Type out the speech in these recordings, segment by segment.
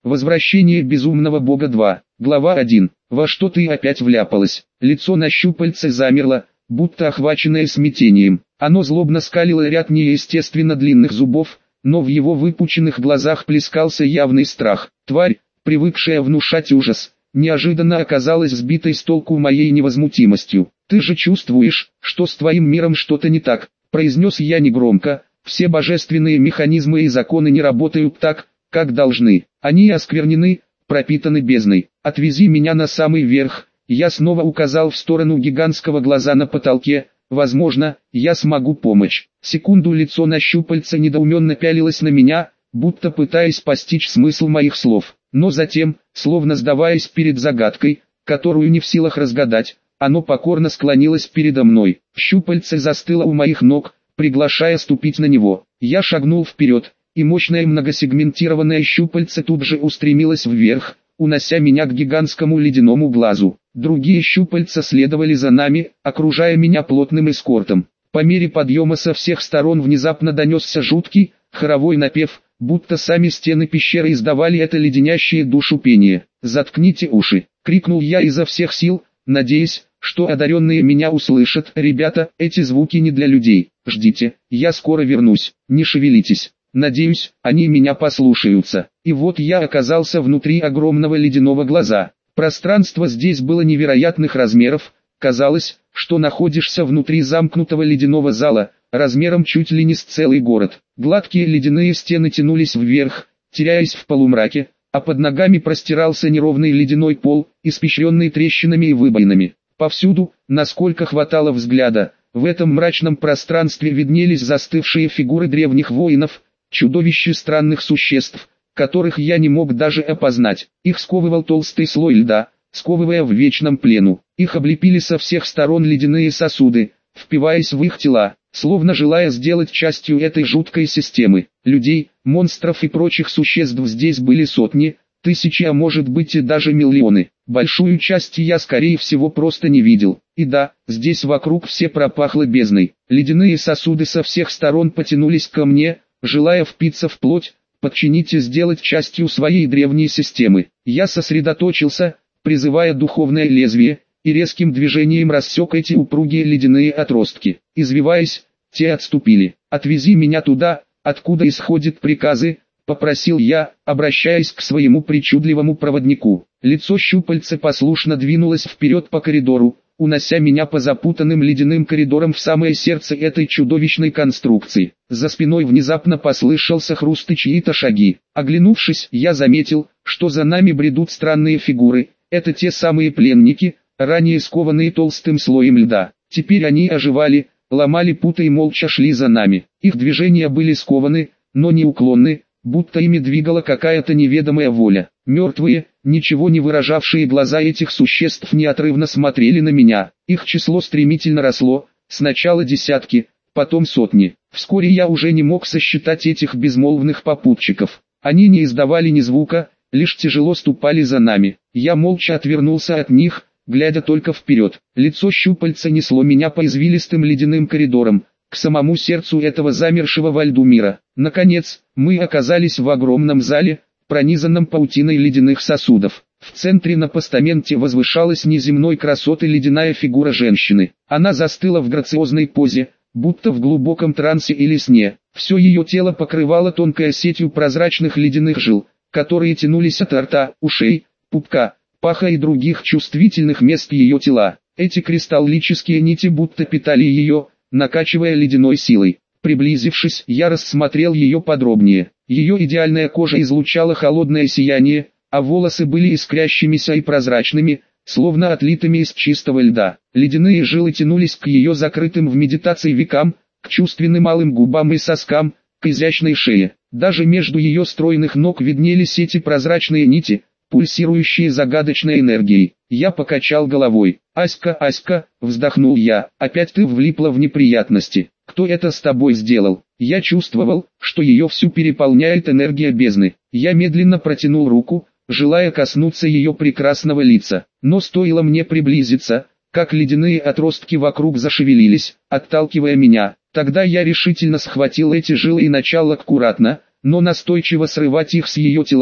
Возвращение безумного бога 2. Глава 1. Во что ты опять вляпалась? Лицо на щупальце замерло, будто охваченное смятением. Оно злобно скалило ряд неестественно длинных зубов, но в его выпученных глазах плескался явный страх. Тварь, привыкшая внушать ужас, неожиданно оказалась сбитой с толку моей невозмутимостью. «Ты же чувствуешь, что с твоим миром что-то не так», — произнес я негромко. «Все божественные механизмы и законы не работают так, как должны. Они осквернены, пропитаны бездной. Отвези меня на самый верх». Я снова указал в сторону гигантского глаза на потолке. «Возможно, я смогу помочь». Секунду лицо на щупальце недоуменно пялилось на меня, будто пытаясь постичь смысл моих слов. Но затем, словно сдаваясь перед загадкой, которую не в силах разгадать, оно покорно склонилось передо мной. Щупальце застыло у моих ног, приглашая ступить на него. Я шагнул вперед, и мощное многосегментированное щупальце тут же устремилось вверх, унося меня к гигантскому ледяному глазу. Другие щупальца следовали за нами, окружая меня плотным эскортом. По мере подъема со всех сторон внезапно донесся жуткий, хоровой напев, будто сами стены пещеры издавали это леденящее душу пение. «Заткните уши!» — крикнул я изо всех сил, надеясь, что одаренные меня услышат. «Ребята, эти звуки не для людей. Ждите, я скоро вернусь, не шевелитесь». Надеюсь, они меня послушаются. И вот я оказался внутри огромного ледяного глаза. Пространство здесь было невероятных размеров. Казалось, что находишься внутри замкнутого ледяного зала, размером чуть ли не с целый город. Гладкие ледяные стены тянулись вверх, теряясь в полумраке, а под ногами простирался неровный ледяной пол, испещренный трещинами и выбоинами. Повсюду, насколько хватало взгляда, в этом мрачном пространстве виднелись застывшие фигуры древних воинов, чудовища странных существ, которых я не мог даже опознать. Их сковывал толстый слой льда, сковывая в вечном плену. Их облепили со всех сторон ледяные сосуды, впиваясь в их тела, словно желая сделать частью этой жуткой системы. Людей, монстров и прочих существ здесь были сотни, тысячи, а может быть и даже миллионы. Большую часть я скорее всего просто не видел. И да, здесь вокруг все пропахло бездной. Ледяные сосуды со всех сторон потянулись ко мне, желая впиться в плоть, подчинить и сделать частью своей древней системы. Я сосредоточился, призывая духовное лезвие, и резким движением рассек эти упругие ледяные отростки. Извиваясь, те отступили. «Отвези меня туда, откуда исходят приказы», — попросил я, обращаясь к своему причудливому проводнику. Лицо щупальца послушно двинулось вперед по коридору, унося меня по запутанным ледяным коридорам в самое сердце этой чудовищной конструкции. За спиной внезапно послышался хруст и чьи-то шаги. Оглянувшись, я заметил, что за нами бредут странные фигуры. Это те самые пленники, ранее скованные толстым слоем льда. Теперь они оживали, ломали путы и молча шли за нами. Их движения были скованы, но неуклонны, будто ими двигала какая-то неведомая воля. Мертвые, ничего не выражавшие глаза этих существ неотрывно смотрели на меня. Их число стремительно росло, сначала десятки, потом сотни. Вскоре я уже не мог сосчитать этих безмолвных попутчиков. Они не издавали ни звука, лишь тяжело ступали за нами. Я молча отвернулся от них, глядя только вперед. Лицо щупальца несло меня по извилистым ледяным коридорам, к самому сердцу этого замершего во льду мира. Наконец, мы оказались в огромном зале, пронизанном паутиной ледяных сосудов. В центре на постаменте возвышалась неземной красоты ледяная фигура женщины. Она застыла в грациозной позе, будто в глубоком трансе или сне. Все ее тело покрывало тонкой сетью прозрачных ледяных жил, которые тянулись от рта, ушей, пупка, паха и других чувствительных мест ее тела. Эти кристаллические нити будто питали ее, накачивая ледяной силой. Приблизившись, я рассмотрел ее подробнее. Ее идеальная кожа излучала холодное сияние, а волосы были искрящимися и прозрачными, словно отлитыми из чистого льда. Ледяные жилы тянулись к ее закрытым в медитации векам, к чувственным малым губам и соскам, к изящной шее. Даже между ее стройных ног виднелись эти прозрачные нити, пульсирующие загадочной энергией. Я покачал головой. «Аська, Аська», — вздохнул я, — «опять ты влипла в неприятности. Кто это с тобой сделал?» Я чувствовал, что ее всю переполняет энергия бездны. Я медленно протянул руку, желая коснуться ее прекрасного лица. Но стоило мне приблизиться, как ледяные отростки вокруг зашевелились, отталкивая меня. Тогда я решительно схватил эти жилы и начал аккуратно, но настойчиво срывать их с ее тела,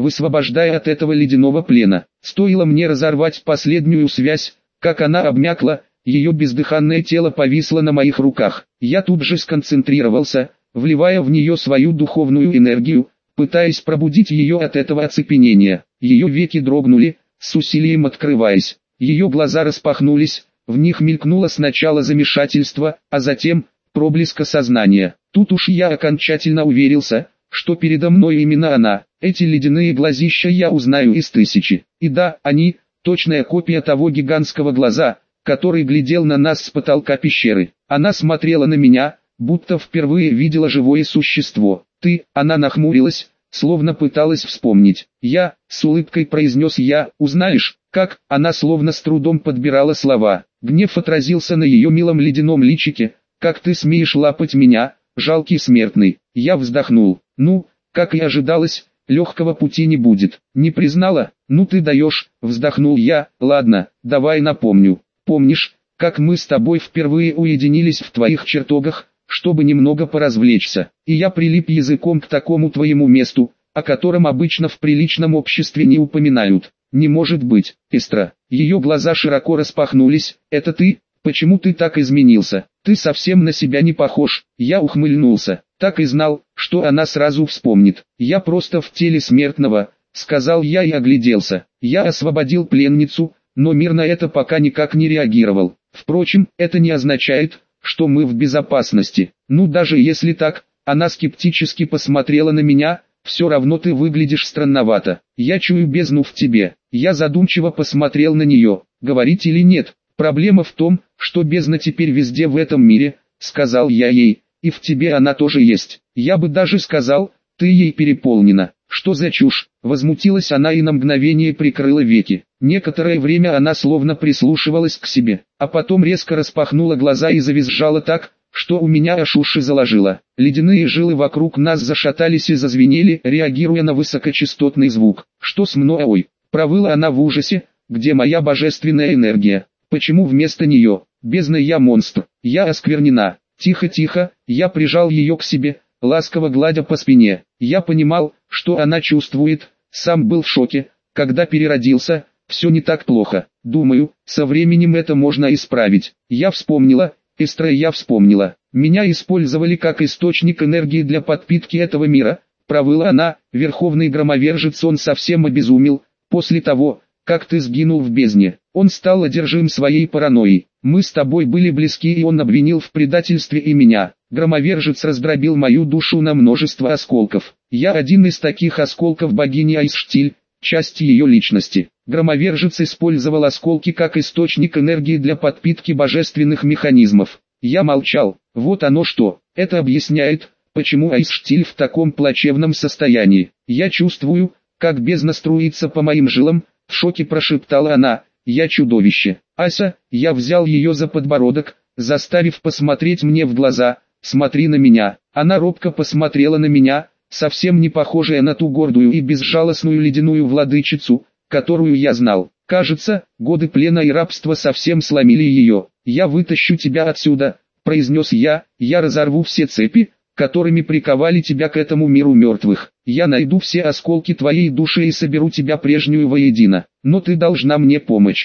высвобождая от этого ледяного плена. Стоило мне разорвать последнюю связь, как она обмякла, ее бездыханное тело повисло на моих руках. Я тут же сконцентрировался, вливая в нее свою духовную энергию, пытаясь пробудить ее от этого оцепенения. Ее веки дрогнули, с усилием открываясь. Ее глаза распахнулись, в них мелькнуло сначала замешательство, а затем проблеск сознания. Тут уж я окончательно уверился, что передо мной именно она. Эти ледяные глазища я узнаю из тысячи. И да, они, точная копия того гигантского глаза, который глядел на нас с потолка пещеры. Она смотрела на меня, будто впервые видела живое существо. «Ты», она нахмурилась, словно пыталась вспомнить. «Я», с улыбкой произнес я, «узнаешь, как?» Она словно с трудом подбирала слова. Гнев отразился на ее милом ледяном личике. «Как ты смеешь лапать меня, жалкий смертный?» Я вздохнул. «Ну, как и ожидалось, легкого пути не будет». «Не признала? Ну ты даешь», вздохнул я. «Ладно, давай напомню. Помнишь, как мы с тобой впервые уединились в твоих чертогах, чтобы немного поразвлечься, и я прилип языком к такому твоему месту, о котором обычно в приличном обществе не упоминают?» «Не может быть, Эстра». Ее глаза широко распахнулись. «Это ты? Почему ты так изменился? Ты совсем на себя не похож». Я ухмыльнулся. Так и знал, что она сразу вспомнит. «Я просто в теле смертного», сказал я и огляделся. Я освободил пленницу, но мир на это пока никак не реагировал. Впрочем, это не означает, что мы в безопасности. Ну даже если так, она скептически посмотрела на меня. «Все равно ты выглядишь странновато. Я чую бездну в тебе». Я задумчиво посмотрел на нее. Говорить или нет? «Проблема в том, что бездна теперь везде в этом мире», сказал я ей, «и в тебе она тоже есть. Я бы даже сказал, ты ей переполнена». «Что за чушь?» Возмутилась она и на мгновение прикрыла веки. Некоторое время она словно прислушивалась к себе, а потом резко распахнула глаза и завизжала так, что у меня аж уши заложило. Ледяные жилы вокруг нас зашатались и зазвенели, реагируя на высокочастотный звук. «Что с мной?» «Ой!» Провыла она в ужасе. «Где моя божественная энергия? Почему вместо нее? Бездна, я монстр, я осквернена». «Тихо, тихо», я прижал ее к себе, ласково гладя по спине. Я понимал, что она чувствует, сам был в шоке, когда переродился. Все не так плохо. Думаю, со временем это можно исправить. Я вспомнила, Эстра, я вспомнила. Меня использовали как источник энергии для подпитки этого мира. Провыла она. Верховный громовержец, он совсем обезумел. После того, как ты сгинул в бездне, он стал одержим своей паранойей. Мы с тобой были близки, и он обвинил в предательстве и меня. Громовержец раздробил мою душу на множество осколков. Я один из таких осколков богини Айсштиль, часть ее личности. Громовержец использовал осколки как источник энергии для подпитки божественных механизмов. Я молчал. Вот оно что. Это объясняет, почему Айсштиль в таком плачевном состоянии. Я чувствую, как бездна струится по моим жилам. В шоке прошептала она. «Я чудовище». «Ася», я взял ее за подбородок, заставив посмотреть мне в глаза. «Смотри на меня». Она робко посмотрела на меня, совсем не похожая на ту гордую и безжалостную ледяную владычицу, которую я знал. Кажется, годы плена и рабства совсем сломили ее. «Я вытащу тебя отсюда», произнес я разорву все цепи, которыми приковали тебя к этому миру мертвых. Я найду все осколки твоей души и соберу тебя прежнюю воедино. Но ты должна мне помочь.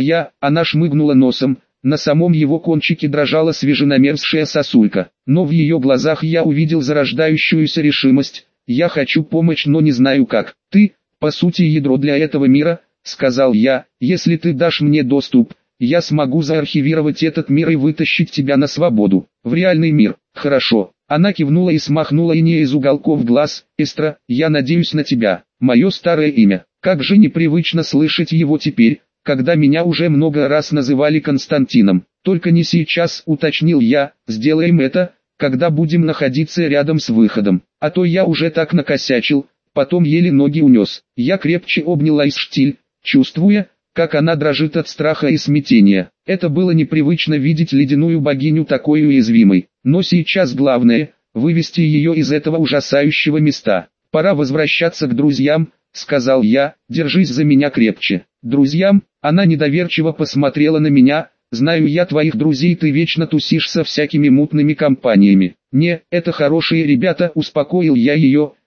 Она шмыгнула носом. На самом его кончике дрожала свеженамерзшая сосулька. Но в ее глазах я увидел зарождающуюся решимость. «Я хочу помочь, но не знаю как. Ты, по сути, ядро для этого мира», сказал я. «Если ты дашь мне доступ, я смогу заархивировать этот мир и вытащить тебя на свободу. В реальный мир». «Хорошо». Она кивнула и смахнула иней из уголков глаз. «Эстра, я надеюсь на тебя. Мое старое имя. Как же непривычно слышать его теперь, когда меня уже много раз называли Константином. Только не сейчас», уточнил я. «Сделаем это, когда будем находиться рядом с выходом. А то я уже так накосячил, потом еле ноги унес». Я крепче обнял Айсштиль, чувствуя, как она дрожит от страха и смятения. Это было непривычно видеть ледяную богиню такой уязвимой. Но сейчас главное – вывести ее из этого ужасающего места. «Пора возвращаться к друзьям», – сказал я, – «держись за меня крепче». «Друзьям?» Она недоверчиво посмотрела на меня. «Знаю я твоих друзей, ты вечно тусишь со всякими мутными компаниями». «Не, это хорошие ребята», – успокоил я ее.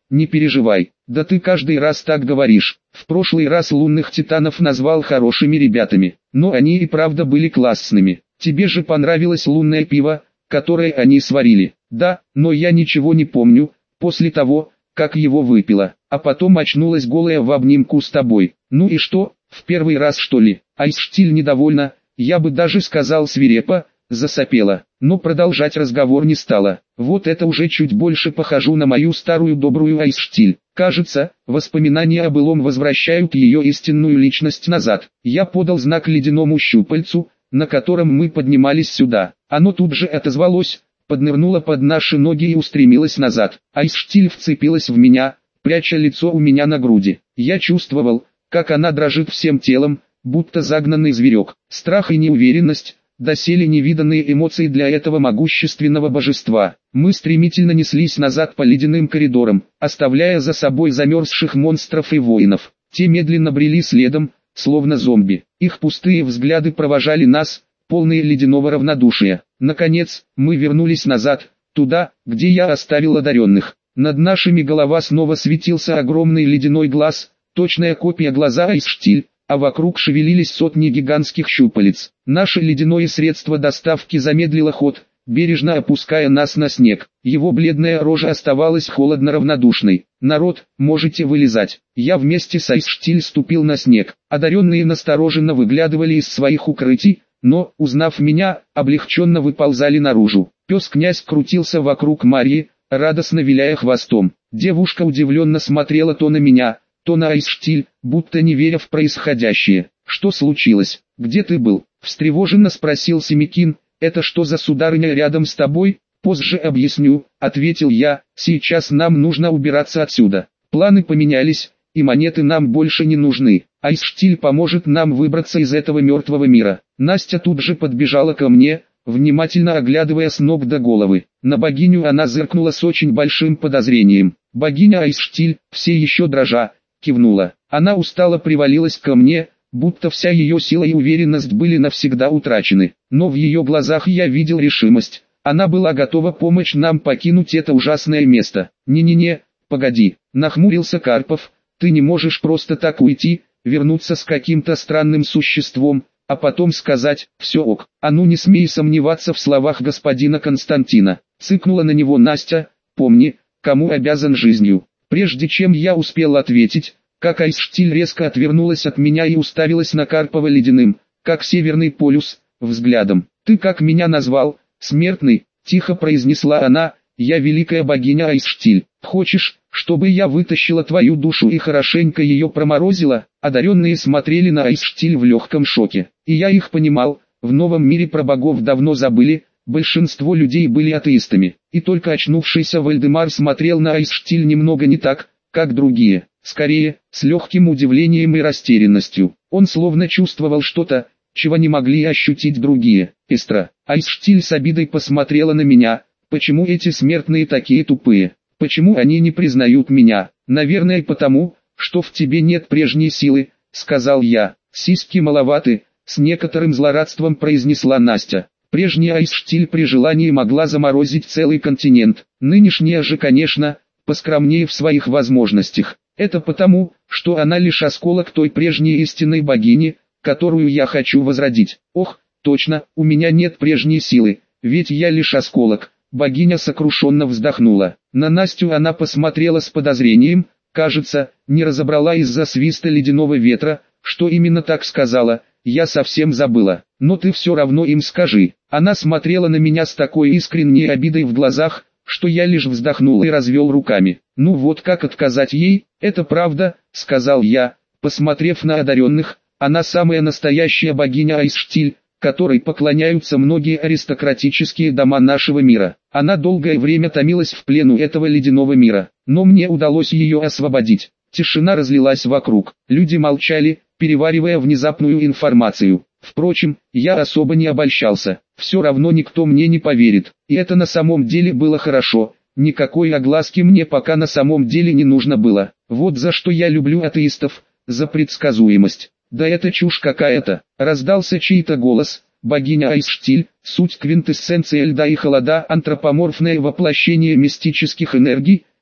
не переживай. Да ты каждый раз так говоришь. В прошлый раз лунных титанов назвал хорошими ребятами, но они и правда были классными. Тебе же понравилось лунное пиво, которое они сварили. Да, но я ничего не помню, после того, как его выпила, а потом очнулась голая в обнимку с тобой. Ну и что, в первый раз что ли? Айсштиль недовольна, я бы даже сказал свирепо, засопела, но продолжать разговор не стала. Вот это уже чуть больше похожу на мою старую добрую Айсштиль. Кажется, воспоминания о былом возвращают ее истинную личность назад. Я подал знак ледяному щупальцу, на котором мы поднимались сюда. Оно тут же отозвалось, поднырнула под наши ноги и устремилась назад. Айсштиль вцепилась в меня, пряча лицо у меня на груди. Я чувствовал, как она дрожит всем телом, будто загнанный зверек. Страх и неуверенность, доселе невиданные эмоции для этого могущественного божества. Мы стремительно неслись назад по ледяным коридорам, оставляя за собой замерзших монстров и воинов. Те медленно брели следом, словно зомби. Их пустые взгляды провожали нас, полные ледяного равнодушия. Наконец, мы вернулись назад, туда, где я оставил одаренных. Над нашими головами снова светился огромный ледяной глаз, точная копия глаза Айсштиль, а вокруг шевелились сотни гигантских щупалец. Наше ледяное средство доставки замедлило ход, бережно опуская нас на снег. Его бледная рожа оставалась холодно равнодушной. «Народ, можете вылезать». Я вместе с Айсштиль ступил на снег. Одаренные настороженно выглядывали из своих укрытий, но, узнав меня, облегченно выползали наружу. Пес-князь крутился вокруг Марьи, радостно виляя хвостом. Девушка удивленно смотрела то на меня, то на Айсштиль, будто не веря в происходящее. «Что случилось? Где ты был?» — встревоженно спросил Семикин. «Это что за сударыня рядом с тобой?» «Позже объясню», — ответил я. «Сейчас нам нужно убираться отсюда. Планы поменялись, и монеты нам больше не нужны. Айсштиль поможет нам выбраться из этого мертвого мира». Настя тут же подбежала ко мне, внимательно оглядывая с ног до головы. На богиню она зыркнула с очень большим подозрением. Богиня Айсштиль, все еще дрожа, кивнула. Она устало привалилась ко мне, будто вся ее сила и уверенность были навсегда утрачены. Но в ее глазах я видел решимость. Она была готова помочь нам покинуть это ужасное место. «Не-не-не, погоди», — нахмурился Карпов, — «ты не можешь просто так уйти, вернуться с каким-то странным существом, а потом сказать «все ок». А ну не смей сомневаться в словах господина Константина. Цыкнула на него Настя. «Помни, кому обязан жизнью». Прежде чем я успел ответить, как Айсштиль резко отвернулась от меня и уставилась на Карпова ледяным, как Северный полюс, взглядом. «Ты как меня назвал, смертный?» — тихо произнесла она. «Я великая богиня Айсштиль. Хочешь, чтобы я вытащила твою душу и хорошенько ее проморозила?» Одаренные смотрели на Айсштиль в легком шоке. И я их понимал, в новом мире про богов давно забыли, большинство людей были атеистами. И только очнувшийся Вальдемар смотрел на Айсштиль немного не так, как другие. Скорее, с легким удивлением и растерянностью. Он словно чувствовал что-то, чего не могли ощутить другие. «Эстра». Айсштиль с обидой посмотрела на меня. «Почему эти смертные такие тупые? Почему они не признают меня?» «Наверное потому, что в тебе нет прежней силы», — сказал я. «Сиськи маловаты», — с некоторым злорадством произнесла Настя. Прежняя Айсштиль при желании могла заморозить целый континент. Нынешняя же, конечно, поскромнее в своих возможностях. Это потому, что она лишь осколок той прежней истинной богини, которую я хочу возродить. Ох, точно, у меня нет прежней силы, ведь я лишь осколок. Богиня сокрушенно вздохнула. На Настю она посмотрела с подозрением, кажется, не разобрала из-за свиста ледяного ветра, что именно так сказала, я совсем забыла. Но ты все равно им скажи. Она смотрела на меня с такой искренней обидой в глазах, что я лишь вздохнул и развел руками. «Ну вот как отказать ей?» «Это правда», — сказал я, посмотрев на одаренных. «Она самая настоящая богиня Айсштиль, которой поклоняются многие аристократические дома нашего мира. Она долгое время томилась в плену этого ледяного мира, но мне удалось ее освободить». Тишина разлилась вокруг. Люди молчали, переваривая внезапную информацию. Впрочем, я особо не обольщался. Все равно никто мне не поверит. И это на самом деле было хорошо. Никакой огласки мне пока на самом деле не нужно было. Вот за что я люблю атеистов, за предсказуемость. «Да это чушь какая-то», — раздался чей-то голос. Богиня Айсштиль, суть квинтэссенция льда и холода, антропоморфное воплощение мистических энергий,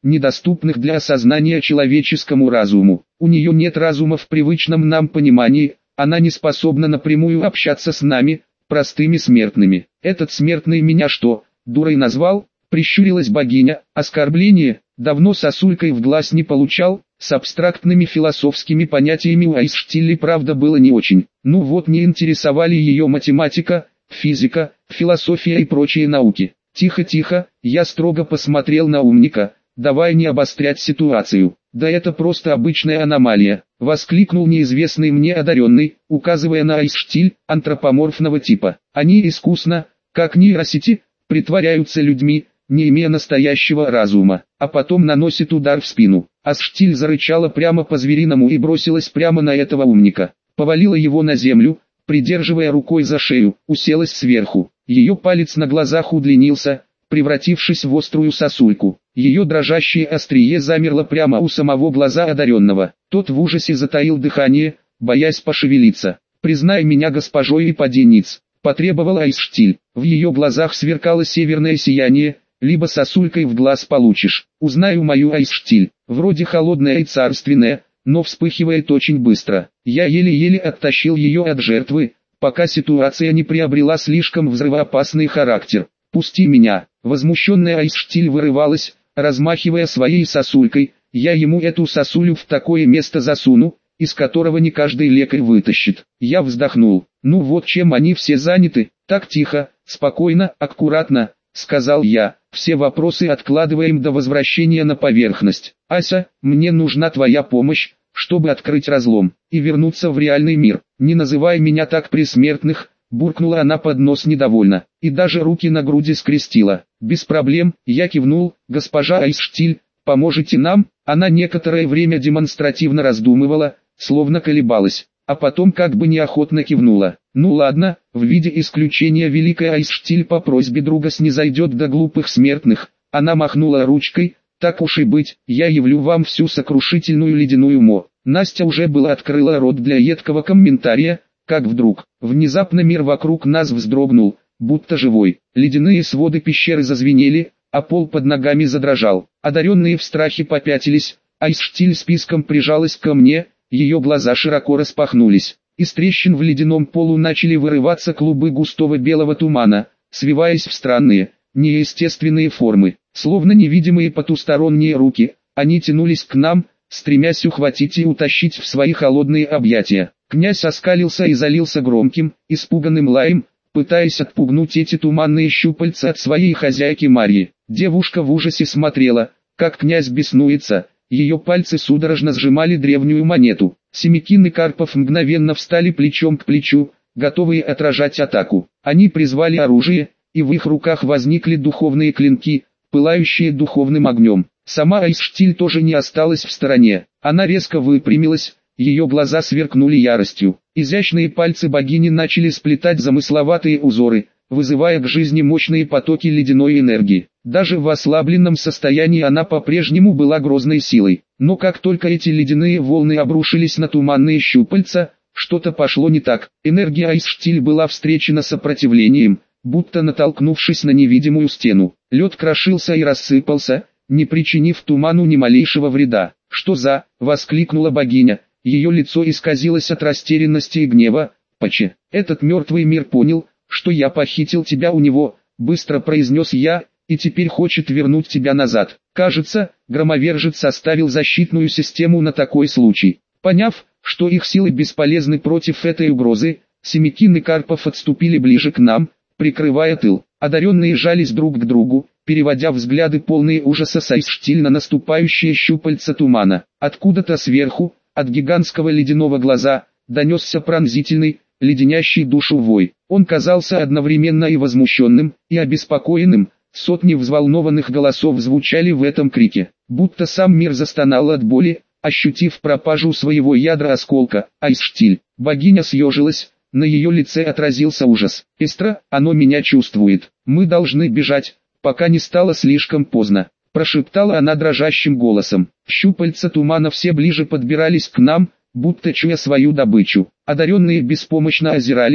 недоступных для осознания человеческому разуму. У нее нет разума в привычном нам понимании, она не способна напрямую общаться с нами, простыми смертными. Этот смертный меня что, дурой назвал? Прищурилась богиня. Оскорбление, давно сосулькой в глаз не получал, с абстрактными философскими понятиями у Айсштилли правда было не очень. Ну вот, не интересовали ее математика, физика, философия и прочие науки. Тихо, я строго посмотрел на умника. Давай не обострять ситуацию. Да это просто обычная аномалия, воскликнул неизвестный мне одаренный, указывая на Айсштиль, антропоморфного типа. Они искусно, как нейросети, притворяются людьми, не имея настоящего разума, а потом наносит удар в спину. Айсштиль зарычала прямо по-звериному и бросилась прямо на этого умника. Повалила его на землю, придерживая рукой за шею, уселась сверху. Ее палец на глазах удлинился, превратившись в острую сосульку. Ее дрожащее острие замерло прямо у самого глаза одаренного. Тот в ужасе затаил дыхание, боясь пошевелиться. «Признай меня госпожой и поденниц», — потребовала Айсштиль. В ее глазах сверкало северное сияние, либо сосулькой в глаз получишь. Узнаю мою Айсштиль, вроде холодная и царственная, но вспыхивает очень быстро. Я еле-еле оттащил ее от жертвы, пока ситуация не приобрела слишком взрывоопасный характер. «Пусти меня!» Возмущенная Айсштиль вырывалась, размахивая своей сосулькой. «Я ему эту сосулю в такое место засуну, из которого не каждый лекарь вытащит». Я вздохнул. «Ну вот чем они все заняты, так тихо, спокойно, аккуратно», — сказал я. «Все вопросы откладываем до возвращения на поверхность. Ася, мне нужна твоя помощь, чтобы открыть разлом и вернуться в реальный мир. Не называй меня так при смертных», — буркнула она под нос недовольно, и даже руки на груди скрестила. «Без проблем», — я кивнул. «Госпожа Айсштиль, поможете нам?» Она некоторое время демонстративно раздумывала, словно колебалась, а потом как бы неохотно кивнула. «Ну ладно, в виде исключения великая Айсштиль по просьбе друга снизойдет до глупых смертных». Она махнула ручкой. «Так уж и быть, я явлю вам всю сокрушительную ледяную мо». Настя уже было открыла рот для едкого комментария, как вдруг, внезапно мир вокруг нас вздрогнул, будто живой. Ледяные своды пещеры зазвенели, а пол под ногами задрожал. Одаренные в страхе попятились, Айсштиль списком прижалась ко мне, ее глаза широко распахнулись. Из трещин в ледяном полу начали вырываться клубы густого белого тумана, свиваясь в странные, неестественные формы, словно невидимые потусторонние руки. Они тянулись к нам, стремясь ухватить и утащить в свои холодные объятия. Князь оскалился и залился громким, испуганным лаем, пытаясь отпугнуть эти туманные щупальца от своей хозяйки Марьи. Девушка в ужасе смотрела, как князь беснуется, ее пальцы судорожно сжимали древнюю монету. Семикин и Карпов мгновенно встали плечом к плечу, готовые отражать атаку. Они призвали оружие, и в их руках возникли духовные клинки, пылающие духовным огнем. Сама Айсштиль тоже не осталась в стороне. Она резко выпрямилась, ее глаза сверкнули яростью. Изящные пальцы богини начали сплетать замысловатые узоры, вызывая к жизни мощные потоки ледяной энергии. Даже в ослабленном состоянии она по-прежнему была грозной силой. Но как только эти ледяные волны обрушились на туманные щупальца, что-то пошло не так. Энергия Айсштиль была встречена сопротивлением, будто натолкнувшись на невидимую стену. Лед крошился и рассыпался, не причинив туману ни малейшего вреда. «Что за?» — воскликнула богиня. Ее лицо исказилось от растерянности и гнева. «Паче, этот мертвый мир понял, что я похитил тебя у него», — быстро произнес я, — «и теперь хочет вернуть тебя назад». Кажется, громовержец составил защитную систему на такой случай. Поняв, что их силы бесполезны против этой угрозы, Семикин и Карпов отступили ближе к нам, прикрывая тыл. Одаренные жались друг к другу, переводя взгляды полные ужаса с Айсштиль на наступающие щупальца тумана. Откуда-то сверху, от гигантского ледяного глаза, донесся пронзительный, леденящий душу вой. Он казался одновременно и возмущенным, и обеспокоенным. Сотни взволнованных голосов звучали в этом крике, будто сам мир застонал от боли, ощутив пропажу своего ядра осколка. Айсштиль, богиня съежилась, на ее лице отразился ужас. «Эстра, оно меня чувствует, мы должны бежать, пока не стало слишком поздно», прошептала она дрожащим голосом. Щупальца тумана все ближе подбирались к нам, будто чуя свою добычу. Одаренные беспомощно озирались,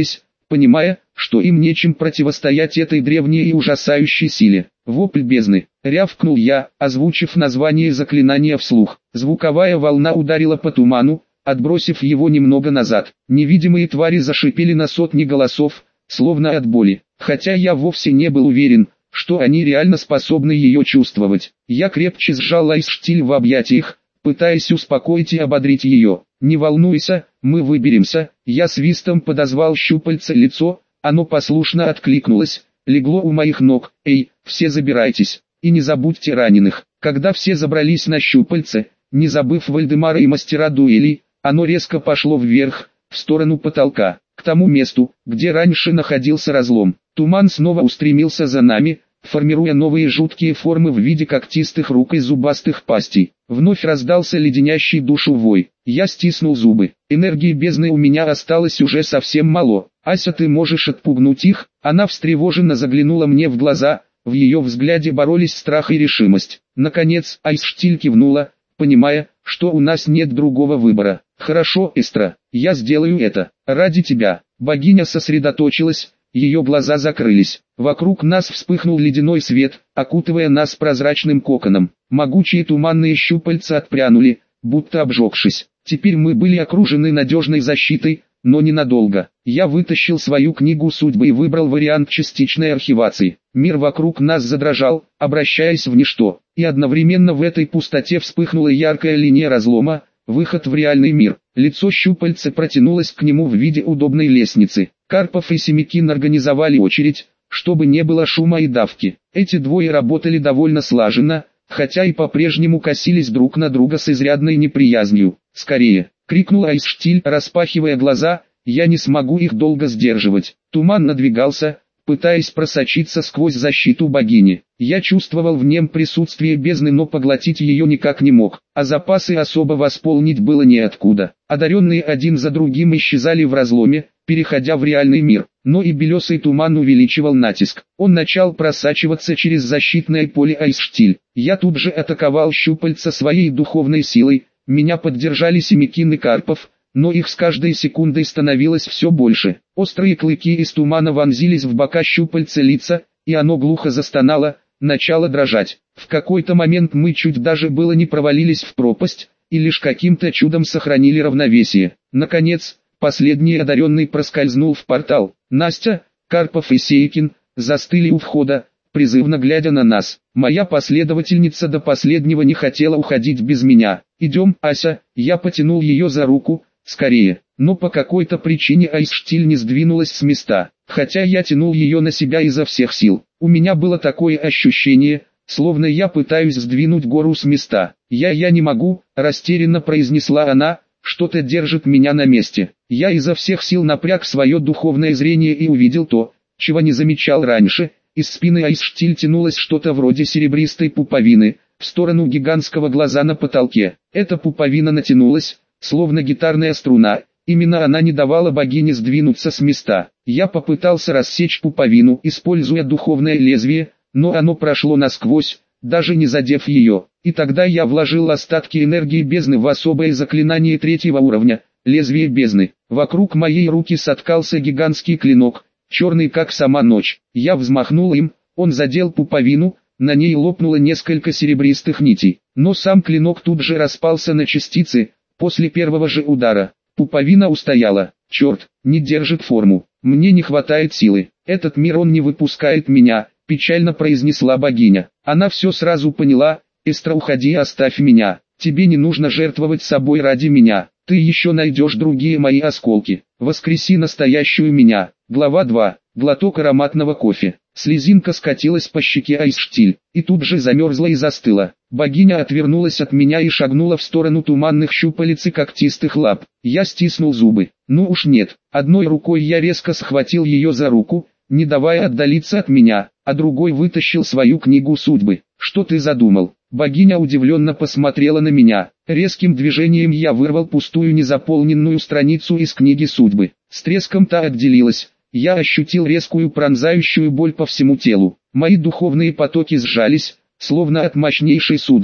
понимая, что им нечем противостоять этой древней и ужасающей силе. Вопль бездны. Рявкнул я, озвучив название заклинания вслух. Звуковая волна ударила по туману, отбросив его немного назад. Невидимые твари зашипели на сотни голосов, словно от боли. Хотя я вовсе не был уверен, что они реально способны ее чувствовать. Я крепче сжал Айсштиль в объятиях, пытаясь успокоить и ободрить ее. «Не волнуйся, мы выберемся». Я свистом подозвал щупальце лицо, оно послушно откликнулось, легло у моих ног. «Эй, все забирайтесь, и не забудьте раненых». Когда все забрались на щупальце, не забыв Вальдемара и мастера дуэли, оно резко пошло вверх, в сторону потолка, к тому месту, где раньше находился разлом. Туман снова устремился за нами, формируя новые жуткие формы в виде когтистых рук и зубастых пастей. Вновь раздался леденящий душу вой. Я стиснул зубы. Энергии бездны у меня осталось уже совсем мало. «Ася, ты можешь отпугнуть их?» Она встревоженно заглянула мне в глаза, в ее взгляде боролись страх и решимость. Наконец, Айсштиль кивнула, понимая, что у нас нет другого выбора. «Хорошо, Эстра, я сделаю это. Ради тебя». Богиня сосредоточилась, ее глаза закрылись. Вокруг нас вспыхнул ледяной свет, окутывая нас прозрачным коконом. Могучие туманные щупальца отпрянули, будто обжегшись. Теперь мы были окружены надежной защитой, но ненадолго. Я вытащил свою книгу судьбы и выбрал вариант частичной архивации. Мир вокруг нас задрожал, обращаясь в ничто. И одновременно в этой пустоте вспыхнула яркая линия разлома, выход в реальный мир. Лицо щупальца протянулось к нему в виде удобной лестницы. Карпов и Семикин организовали очередь, чтобы не было шума и давки. Эти двое работали довольно слаженно, хотя и по-прежнему косились друг на друга с изрядной неприязнью. «Скорее!» — крикнул Айсштиль, распахивая глаза, «я не смогу их долго сдерживать». Туман надвигался, пытаясь просочиться сквозь защиту богини. Я чувствовал в нем присутствие бездны, но поглотить ее никак не мог, а запасы особо восполнить было неоткуда. Одаренные один за другим исчезали в разломе, переходя в реальный мир, но и белесый туман увеличивал натиск. Он начал просачиваться через защитное поле Айсштиль. Я тут же атаковал щупальца своей духовной силой, меня поддержали Семикин и Карпов, но их с каждой секундой становилось все больше. Острые клыки из тумана вонзились в бока щупальца лица, и оно глухо застонало, начало дрожать. В какой-то момент мы чуть даже было не провалились в пропасть, и лишь каким-то чудом сохранили равновесие. Наконец, последний одаренный проскользнул в портал. Настя, Карпов и Сейкин застыли у входа, призывно глядя на нас. Моя последовательница до последнего не хотела уходить без меня. «Идем, Ася», я потянул ее за руку, «скорее». Но по какой-то причине Айсштиль не сдвинулась с места, хотя я тянул ее на себя изо всех сил. У меня было такое ощущение, словно я пытаюсь сдвинуть гору с места. «Я не могу», растерянно произнесла она, «что-то держит меня на месте». Я изо всех сил напряг свое духовное зрение и увидел то, чего не замечал раньше. Из спины Айсштиль тянулось что-то вроде серебристой пуповины, в сторону гигантского глаза на потолке. Эта пуповина натянулась, словно гитарная струна, именно она не давала богине сдвинуться с места. Я попытался рассечь пуповину, используя духовное лезвие, но оно прошло насквозь, даже не задев ее. И тогда я вложил остатки энергии бездны в особое заклинание 3-го уровня, лезвие бездны. Вокруг моей руки соткался гигантский клинок, черный как сама ночь. Я взмахнул им, он задел пуповину, на ней лопнуло несколько серебристых нитей. Но сам клинок тут же распался на частицы, после первого же удара. Пуповина устояла. Черт, не держит форму. Мне не хватает силы. Этот мир он не выпускает меня, печально произнесла богиня. Она все сразу поняла. «Эстра, уходи, оставь меня. Тебе не нужно жертвовать собой ради меня. Ты еще найдешь другие мои осколки. Воскреси настоящую меня». Глава 2. Глоток ароматного кофе. Слезинка скатилась по щеке Айсштиль, и тут же замерзла и застыла. Богиня отвернулась от меня и шагнула в сторону туманных щупалец и когтистых лап. Я стиснул зубы. Ну уж нет. Одной рукой я резко схватил ее за руку, не давая отдалиться от меня, а другой вытащил свою книгу судьбы. «Что ты задумал?» Богиня удивленно посмотрела на меня. Резким движением я вырвал пустую незаполненную страницу из книги судьбы. С треском та отделилась. Я ощутил резкую пронзающую боль по всему телу. Мои духовные потоки сжались, словно от мощнейшей судороги.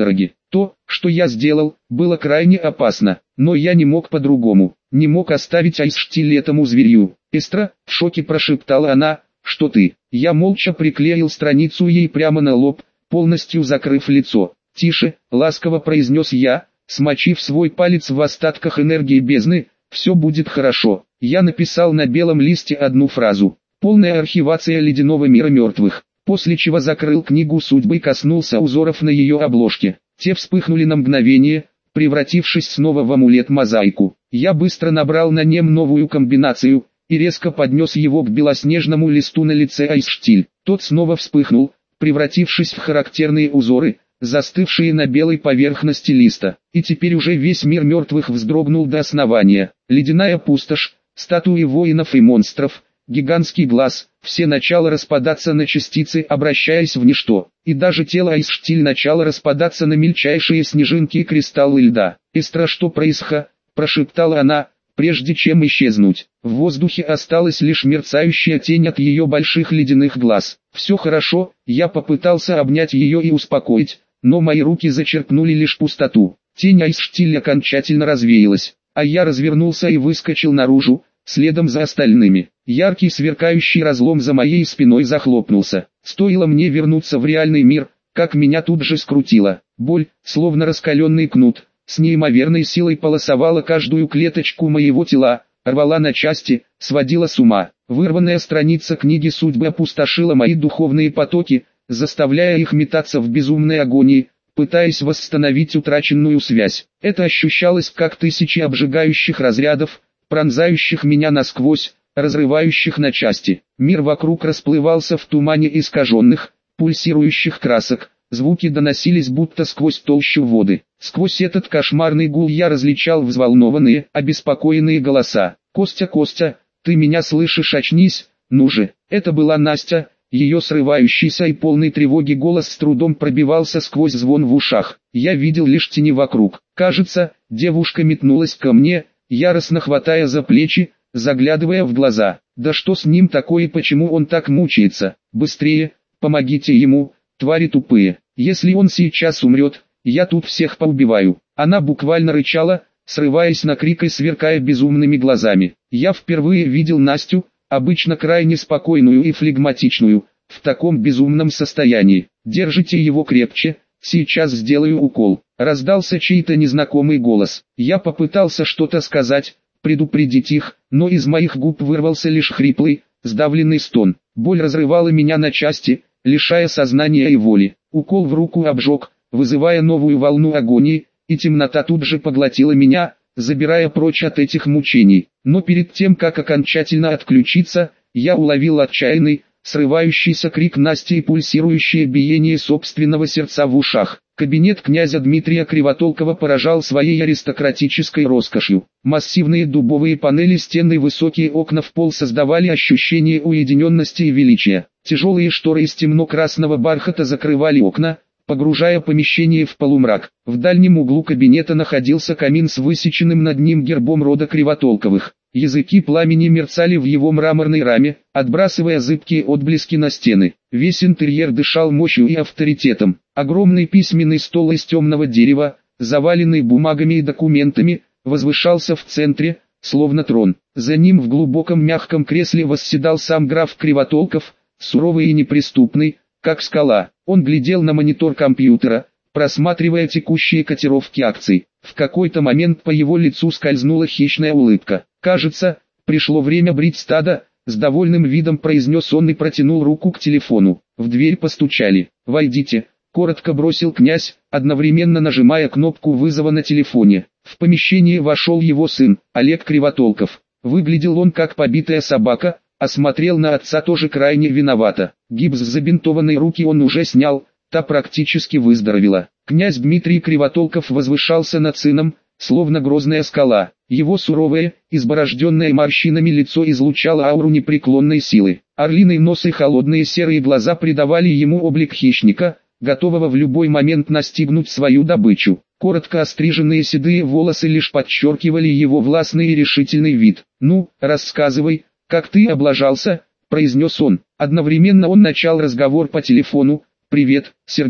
То, что я сделал, было крайне опасно, но я не мог по-другому, не мог оставить Айсштиль этому зверю. «Эстра», в шоке прошептала она, «что ты?» Я молча приклеил страницу ей прямо на лоб, полностью закрыв лицо. «Тише», ласково произнес я, смочив свой палец в остатках энергии бездны, «все будет хорошо». Я написал на белом листе одну фразу: «Полная архивация ледяного мира мертвых», после чего закрыл книгу судьбы и коснулся узоров на ее обложке. Те вспыхнули на мгновение, превратившись снова в амулет-мозаику. Я быстро набрал на нем новую комбинацию и резко поднес его к белоснежному листу на лице Айсштиль. Тот снова вспыхнул, превратившись в характерные узоры, застывшие на белой поверхности листа. И теперь уже весь мир мертвых вздрогнул до основания. Ледяная пустошь, статуи воинов и монстров, гигантский глаз, все начало распадаться на частицы, обращаясь в ничто. И даже тело Айсштиль начало распадаться на мельчайшие снежинки и кристаллы льда. «Эстра, что происходит?» – прошептала она, прежде чем исчезнуть. В воздухе осталась лишь мерцающая тень от ее больших ледяных глаз. «Все хорошо», я попытался обнять ее и успокоить, но мои руки зачерпнули лишь пустоту. Тень Айсштиль окончательно развеялась, а я развернулся и выскочил наружу, следом за остальными. Яркий сверкающий разлом за моей спиной захлопнулся. Стоило мне вернуться в реальный мир, как меня тут же скрутило. Боль, словно раскаленный кнут, с неимоверной силой полосовала каждую клеточку моего тела, рвала на части, сводила с ума. Вырванная страница книги судьбы опустошила мои духовные потоки, заставляя их метаться в безумной агонии, пытаясь восстановить утраченную связь. Это ощущалось как тысячи обжигающих разрядов, пронзающих меня насквозь, разрывающих на части. Мир вокруг расплывался в тумане искаженных, пульсирующих красок, звуки доносились будто сквозь толщу воды. Сквозь этот кошмарный гул я различал взволнованные, обеспокоенные голоса. «Костя, Костя, ты меня слышишь, очнись, ну же!» Это была Настя, ее срывающийся и полный тревоги голос с трудом пробивался сквозь звон в ушах. Я видел лишь тени вокруг. Кажется, девушка метнулась ко мне, яростно хватая за плечи, заглядывая в глаза. «Да что с ним такое и почему он так мучается? Быстрее, помогите ему, твари тупые. Если он сейчас умрет, я тут всех поубиваю». Она буквально рычала, срываясь на крик и сверкая безумными глазами. Я впервые видел Настю, обычно крайне спокойную и флегматичную, в таком безумном состоянии. «Держите его крепче, сейчас сделаю укол», — раздался чей-то незнакомый голос. Я попытался что-то сказать, предупредить их, но из моих губ вырвался лишь хриплый, сдавленный стон. Боль разрывала меня на части, лишая сознания и воли. Укол в руку обжег, вызывая новую волну агонии, и темнота тут же поглотила меня, забирая прочь от этих мучений. Но перед тем, как окончательно отключиться, я уловил отчаянный, срывающийся крик Насти и пульсирующее биение собственного сердца в ушах. Кабинет князя Дмитрия Кривотолкова поражал своей аристократической роскошью. Массивные дубовые панели стен и высокие окна в пол создавали ощущение уединенности и величия. Тяжелые шторы из темно-красного бархата закрывали окна, погружая помещение в полумрак. В дальнем углу кабинета находился камин с высеченным над ним гербом рода Кривотолковых. Языки пламени мерцали в его мраморной раме, отбрасывая зыбкие отблески на стены. Весь интерьер дышал мощью и авторитетом. Огромный письменный стол из темного дерева, заваленный бумагами и документами, возвышался в центре, словно трон. За ним в глубоком мягком кресле восседал сам граф Кривотолков, суровый и неприступный, как скала. Он глядел на монитор компьютера, просматривая текущие котировки акций. В какой-то момент по его лицу скользнула хищная улыбка. «Кажется, пришло время брить стадо», — с довольным видом произнес он и протянул руку к телефону. В дверь постучали. «Войдите», — коротко бросил князь, одновременно нажимая кнопку вызова на телефоне. В помещение вошел его сын, Олег Кривотолков. Выглядел он как побитая собака, а смотрел на отца тоже крайне виновато. Гипс с забинтованной руки он уже снял, та практически выздоровела. Князь Дмитрий Кривотолков возвышался над сыном, словно грозная скала. Его суровое, изборожденное морщинами лицо излучало ауру непреклонной силы. Орлиный нос и холодные серые глаза придавали ему облик хищника, готового в любой момент настигнуть свою добычу. Коротко остриженные седые волосы лишь подчеркивали его властный и решительный вид. «Ну, рассказывай, как ты облажался», — произнес он. Одновременно он начал разговор по телефону. «Привет, Сергей.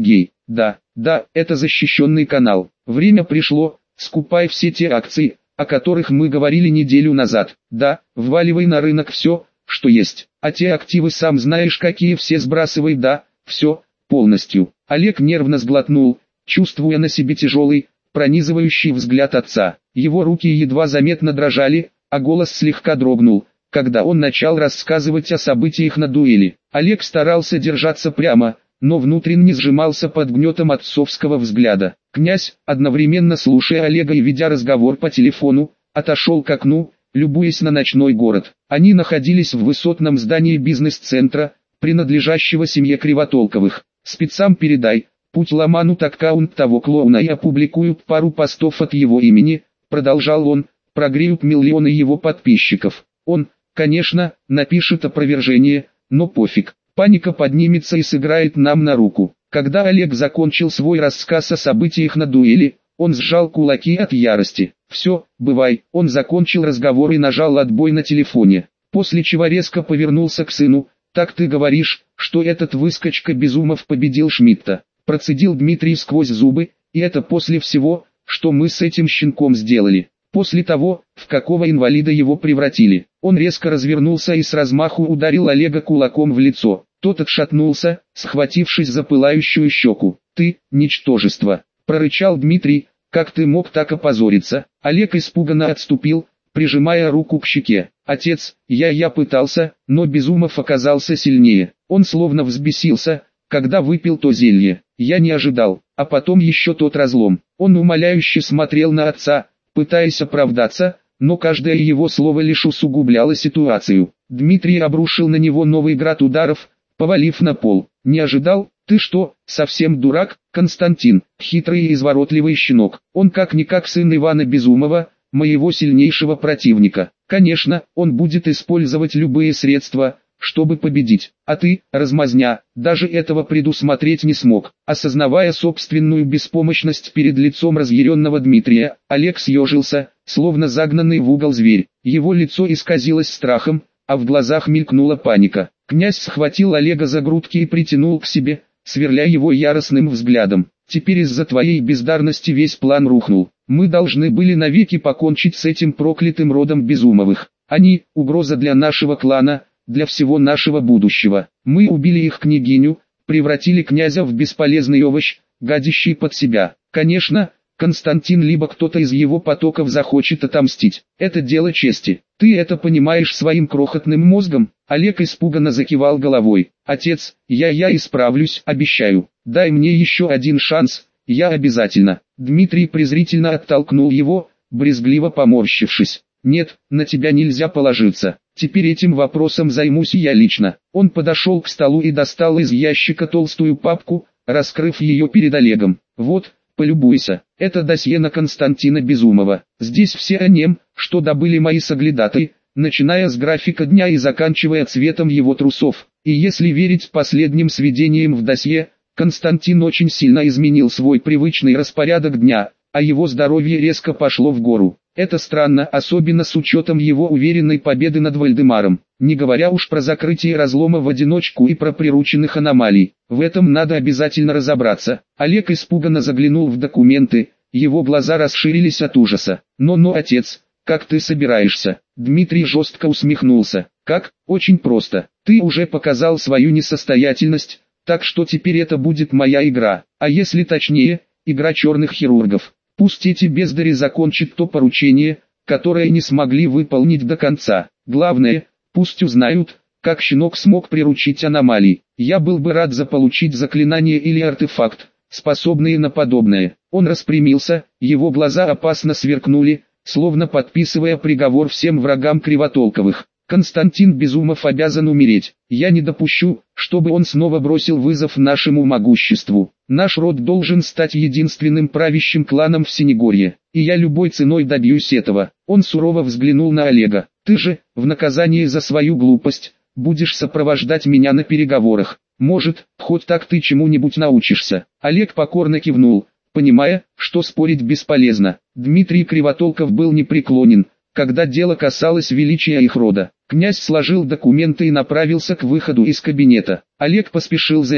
Да, это защищенный канал. Время пришло, скупай все те акции, о которых мы говорили неделю назад. Да, вваливай на рынок все, что есть. А те активы сам знаешь какие все сбрасывай, да, все, полностью. Олег нервно сглотнул, чувствуя на себе тяжелый, пронизывающий взгляд отца. Его руки едва заметно дрожали, а голос слегка дрогнул, когда он начал рассказывать о событиях на дуэли. Олег старался держаться прямо, но внутренне сжимался под гнетом отцовского взгляда. Князь, одновременно слушая Олега и ведя разговор по телефону, отошел к окну, любуясь на ночной город. Они находились в высотном здании бизнес-центра, принадлежащего семье Кривотолковых. «Спецам передай, пусть ломанут аккаунт того клоуна и опубликуют пару постов от его имени», продолжал он, «прогреют миллионы его подписчиков. Он, конечно, напишет опровержение, но пофиг. Паника поднимется и сыграет нам на руку». Когда Олег закончил свой рассказ о событиях на дуэли, он сжал кулаки от ярости. «Все, бывай». Он закончил разговор и нажал отбой на телефоне, после чего резко повернулся к сыну. «Так ты говоришь, что этот выскочка Безумов победил Шмидта?» Процедил Дмитрий сквозь зубы, «и это после всего, что мы с этим щенком сделали. После того, в какого инвалида его превратили». Он резко развернулся и с размаху ударил Олега кулаком в лицо. Тот отшатнулся, схватившись за пылающую щеку. «Ты, ничтожество!» — прорычал Дмитрий. «Как ты мог так опозориться?» Олег испуганно отступил, прижимая руку к щеке. «Отец, я пытался, но Безумов оказался сильнее. Он словно взбесился, когда выпил то зелье. Я не ожидал. А потом еще тот разлом». Он умоляюще смотрел на отца, пытаясь оправдаться, но каждое его слово лишь усугубляло ситуацию. Дмитрий обрушил на него новый град ударов, повалив на пол. «Не ожидал? Ты что, совсем дурак, Константин?» Хитрый и изворотливый щенок. Он как-никак сын Ивана Безумова, моего сильнейшего противника. Конечно, он будет использовать любые средства, чтобы победить. А ты, размазня, даже этого предусмотреть не смог. Осознавая собственную беспомощность перед лицом разъяренного Дмитрия, Олег съежился, словно загнанный в угол зверь. Его лицо исказилось страхом, а в глазах мелькнула паника. Князь схватил Олега за грудки и притянул к себе, сверляя его яростным взглядом. «Теперь из-за твоей бездарности весь план рухнул. Мы должны были навеки покончить с этим проклятым родом Безумовых. Они – угроза для нашего клана, для всего нашего будущего. Мы убили их княгиню, превратили князя в бесполезный овощ, гадящий под себя. Конечно, Константин либо кто-то из его потоков захочет отомстить. Это дело чести. Ты это понимаешь своим крохотным мозгом?» Олег испуганно закивал головой. «Отец, я исправлюсь, обещаю. Дай мне еще один шанс, я обязательно». Дмитрий презрительно оттолкнул его, брезгливо поморщившись. «Нет, на тебя нельзя положиться. Теперь этим вопросом займусь я лично». Он подошел к столу и достал из ящика толстую папку, раскрыв ее перед Олегом. «Вот, полюбуйся, это досье на Константина Безумова. Здесь все о нем, что добыли мои соглядатые, начиная с графика дня и заканчивая цветом его трусов. И если верить последним сведениям в досье, Константин очень сильно изменил свой привычный распорядок дня, а его здоровье резко пошло в гору. Это странно, особенно с учетом его уверенной победы над Вальдемаром, не говоря уж про закрытие разлома в одиночку и про прирученных аномалий. В этом надо обязательно разобраться». Олег испуганно заглянул в документы, его глаза расширились от ужаса. «Но, отец, как ты собираешься?» Дмитрий жестко усмехнулся. «Как? Очень просто. Ты уже показал свою несостоятельность, так что теперь это будет моя игра, а если точнее, игра черных хирургов. Пусть эти бездари закончат то поручение, которое не смогли выполнить до конца. Главное, пусть узнают, как щенок смог приручить аномалии. Я был бы рад заполучить заклинание или артефакт, способные на подобное». Он распрямился, его глаза опасно сверкнули, словно подписывая приговор всем врагам Кривотолковых. «Константин Безумов обязан умереть. Я не допущу, чтобы он снова бросил вызов нашему могуществу. Наш род должен стать единственным правящим кланом в Синегорье, и я любой ценой добьюсь этого». Он сурово взглянул на Олега. «Ты же, в наказание за свою глупость, будешь сопровождать меня на переговорах. Может, хоть так ты чему-нибудь научишься». Олег покорно кивнул, понимая, что спорить бесполезно. Дмитрий Кривотолков был непреклонен, когда дело касалось величия их рода. Князь сложил документы и направился к выходу из кабинета. Олег поспешил за ним,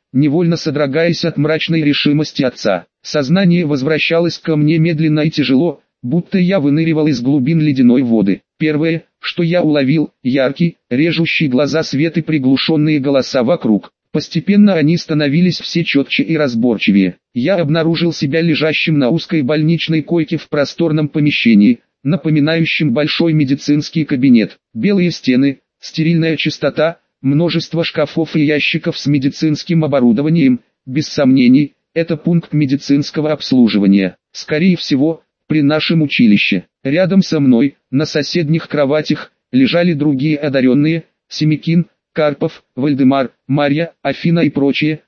невольно содрогаясь от мрачной решимости отца. Сознание возвращалось ко мне медленно и тяжело, будто я выныривал из глубин ледяной воды. Первое, что я уловил, яркий, режущий глаза свет и приглушенные голоса вокруг. Постепенно они становились все четче и разборчивее. Я обнаружил себя лежащим на узкой больничной койке в просторном помещении, напоминающем большой медицинский кабинет. Белые стены, стерильная чистота, множество шкафов и ящиков с медицинским оборудованием. Без сомнений, это пункт медицинского обслуживания. Скорее всего, при нашем училище. Рядом со мной, на соседних кроватях, лежали другие одаренные: Семикин, Карпов, Вальдемар, Марья, Афина и прочие.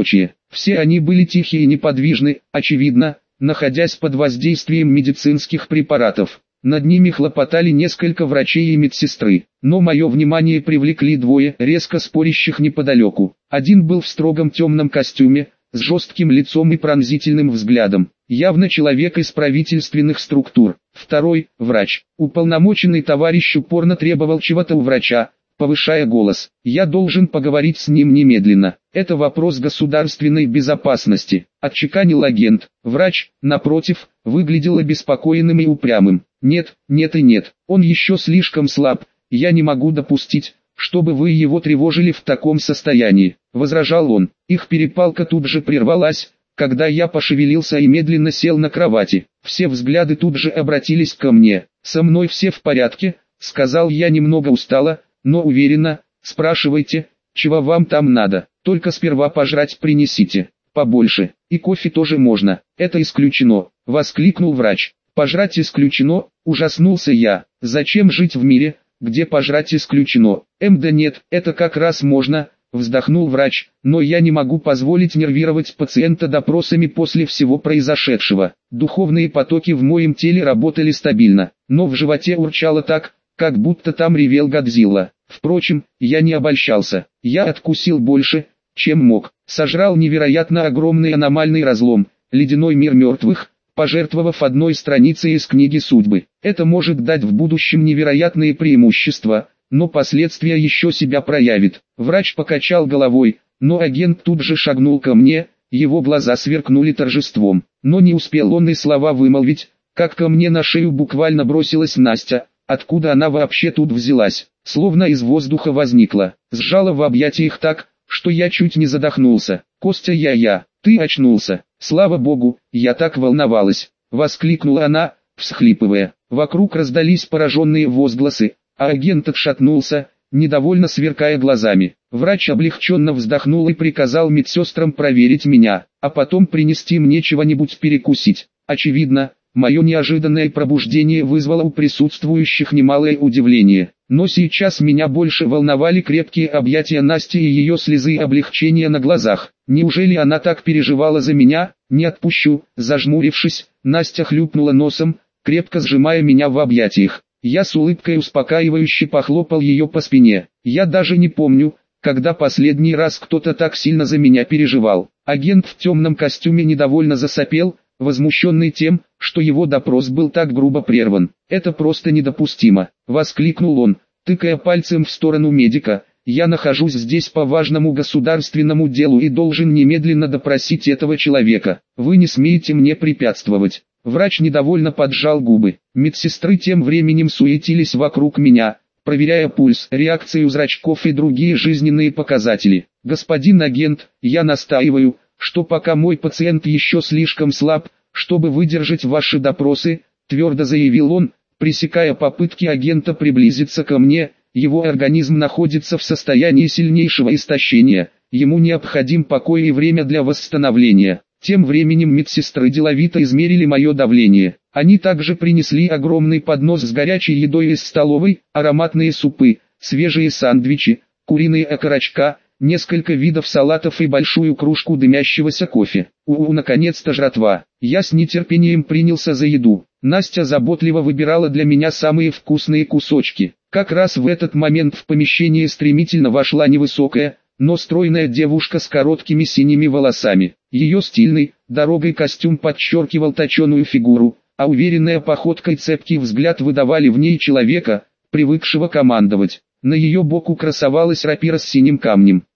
Все они были тихие и неподвижны, очевидно, находясь под воздействием медицинских препаратов. Над ними хлопотали несколько врачей и медсестры, но мое внимание привлекли двое, резко спорящих неподалеку. Один был в строгом темном костюме, с жестким лицом и пронзительным взглядом, явно человек из правительственных структур. Второй, врач, уполномоченный товарищ, упорно требовал чего-то у врача, повышая голос. «Я должен поговорить с ним немедленно. Это вопрос государственной безопасности», — отчеканил агент. Врач, напротив, выглядел обеспокоенным и упрямым. «Нет, нет и нет, он еще слишком слаб, я не могу допустить, чтобы вы его тревожили в таком состоянии», — возражал он. Их перепалка тут же прервалась, когда я пошевелился и медленно сел на кровати. Все взгляды тут же обратились ко мне. «Со мной все в порядке», — сказал я немного устало, но уверенно. «Спрашивайте, чего вам там надо, только сперва пожрать принесите, побольше, и кофе тоже можно». «Это исключено», — воскликнул врач. «Пожрать исключено», — ужаснулся я. «Зачем жить в мире, где пожрать исключено?» Да нет, это как раз можно», — вздохнул врач, «но я не могу позволить нервировать пациента допросами после всего произошедшего». Духовные потоки в моем теле работали стабильно, но в животе урчало так, как будто там ревел Годзилла. Впрочем, я не обольщался. Я откусил больше, чем мог. Сожрал невероятно огромный аномальный разлом, ледяной мир мертвых, пожертвовав одной страницей из книги судьбы. Это может дать в будущем невероятные преимущества, но последствия еще себя проявит. Врач покачал головой, но агент тут же шагнул ко мне, его глаза сверкнули торжеством. Но не успел он и слова вымолвить, как ко мне на шею буквально бросилась Настя. Откуда она вообще тут взялась? Словно из воздуха возникла, сжала в объятиях так, что я чуть не задохнулся. «Костя, ты очнулся, слава богу, я так волновалась», — воскликнула она, всхлипывая. Вокруг раздались пораженные возгласы, а агент отшатнулся, недовольно сверкая глазами. Врач облегченно вздохнул и приказал медсестрам проверить меня, а потом принести мне чего-нибудь перекусить. Очевидно, мое неожиданное пробуждение вызвало у присутствующих немалое удивление, но сейчас меня больше волновали крепкие объятия Насти и ее слезы облегчения на глазах. Неужели она так переживала за меня? «Не отпущу», зажмурившись, Настя хлюпнула носом, крепко сжимая меня в объятиях. Я с улыбкой успокаивающе похлопал ее по спине. Я даже не помню, когда последний раз кто-то так сильно за меня переживал. Агент в темном костюме недовольно засопел, возмущенный тем, что его допрос был так грубо прерван. «Это просто недопустимо», — воскликнул он, тыкая пальцем в сторону медика. «Я нахожусь здесь по важному государственному делу и должен немедленно допросить этого человека. Вы не смеете мне препятствовать». Врач недовольно поджал губы. Медсестры тем временем суетились вокруг меня, проверяя пульс, реакцию зрачков и другие жизненные показатели. «Господин агент, я настаиваю, что пока мой пациент еще слишком слаб, чтобы выдержать ваши допросы», твердо заявил он, пресекая попытки агента приблизиться ко мне. «Его организм находится в состоянии сильнейшего истощения, ему необходим покой и время для восстановления». Тем временем медсестры деловито измерили мое давление. Они также принесли огромный поднос с горячей едой из столовой, ароматные супы, свежие сэндвичи, куриные окорочка, несколько видов салатов и большую кружку дымящегося кофе. Наконец-то жратва. Я с нетерпением принялся за еду. Настя заботливо выбирала для меня самые вкусные кусочки. Как раз в этот момент в помещение стремительно вошла невысокая, но стройная девушка с короткими синими волосами. Ее стильный, дорогой костюм подчеркивал точеную фигуру, а уверенная походка и цепкий взгляд выдавали в ней человека, привыкшего командовать. На ее боку красовалась рапира с синим камнем.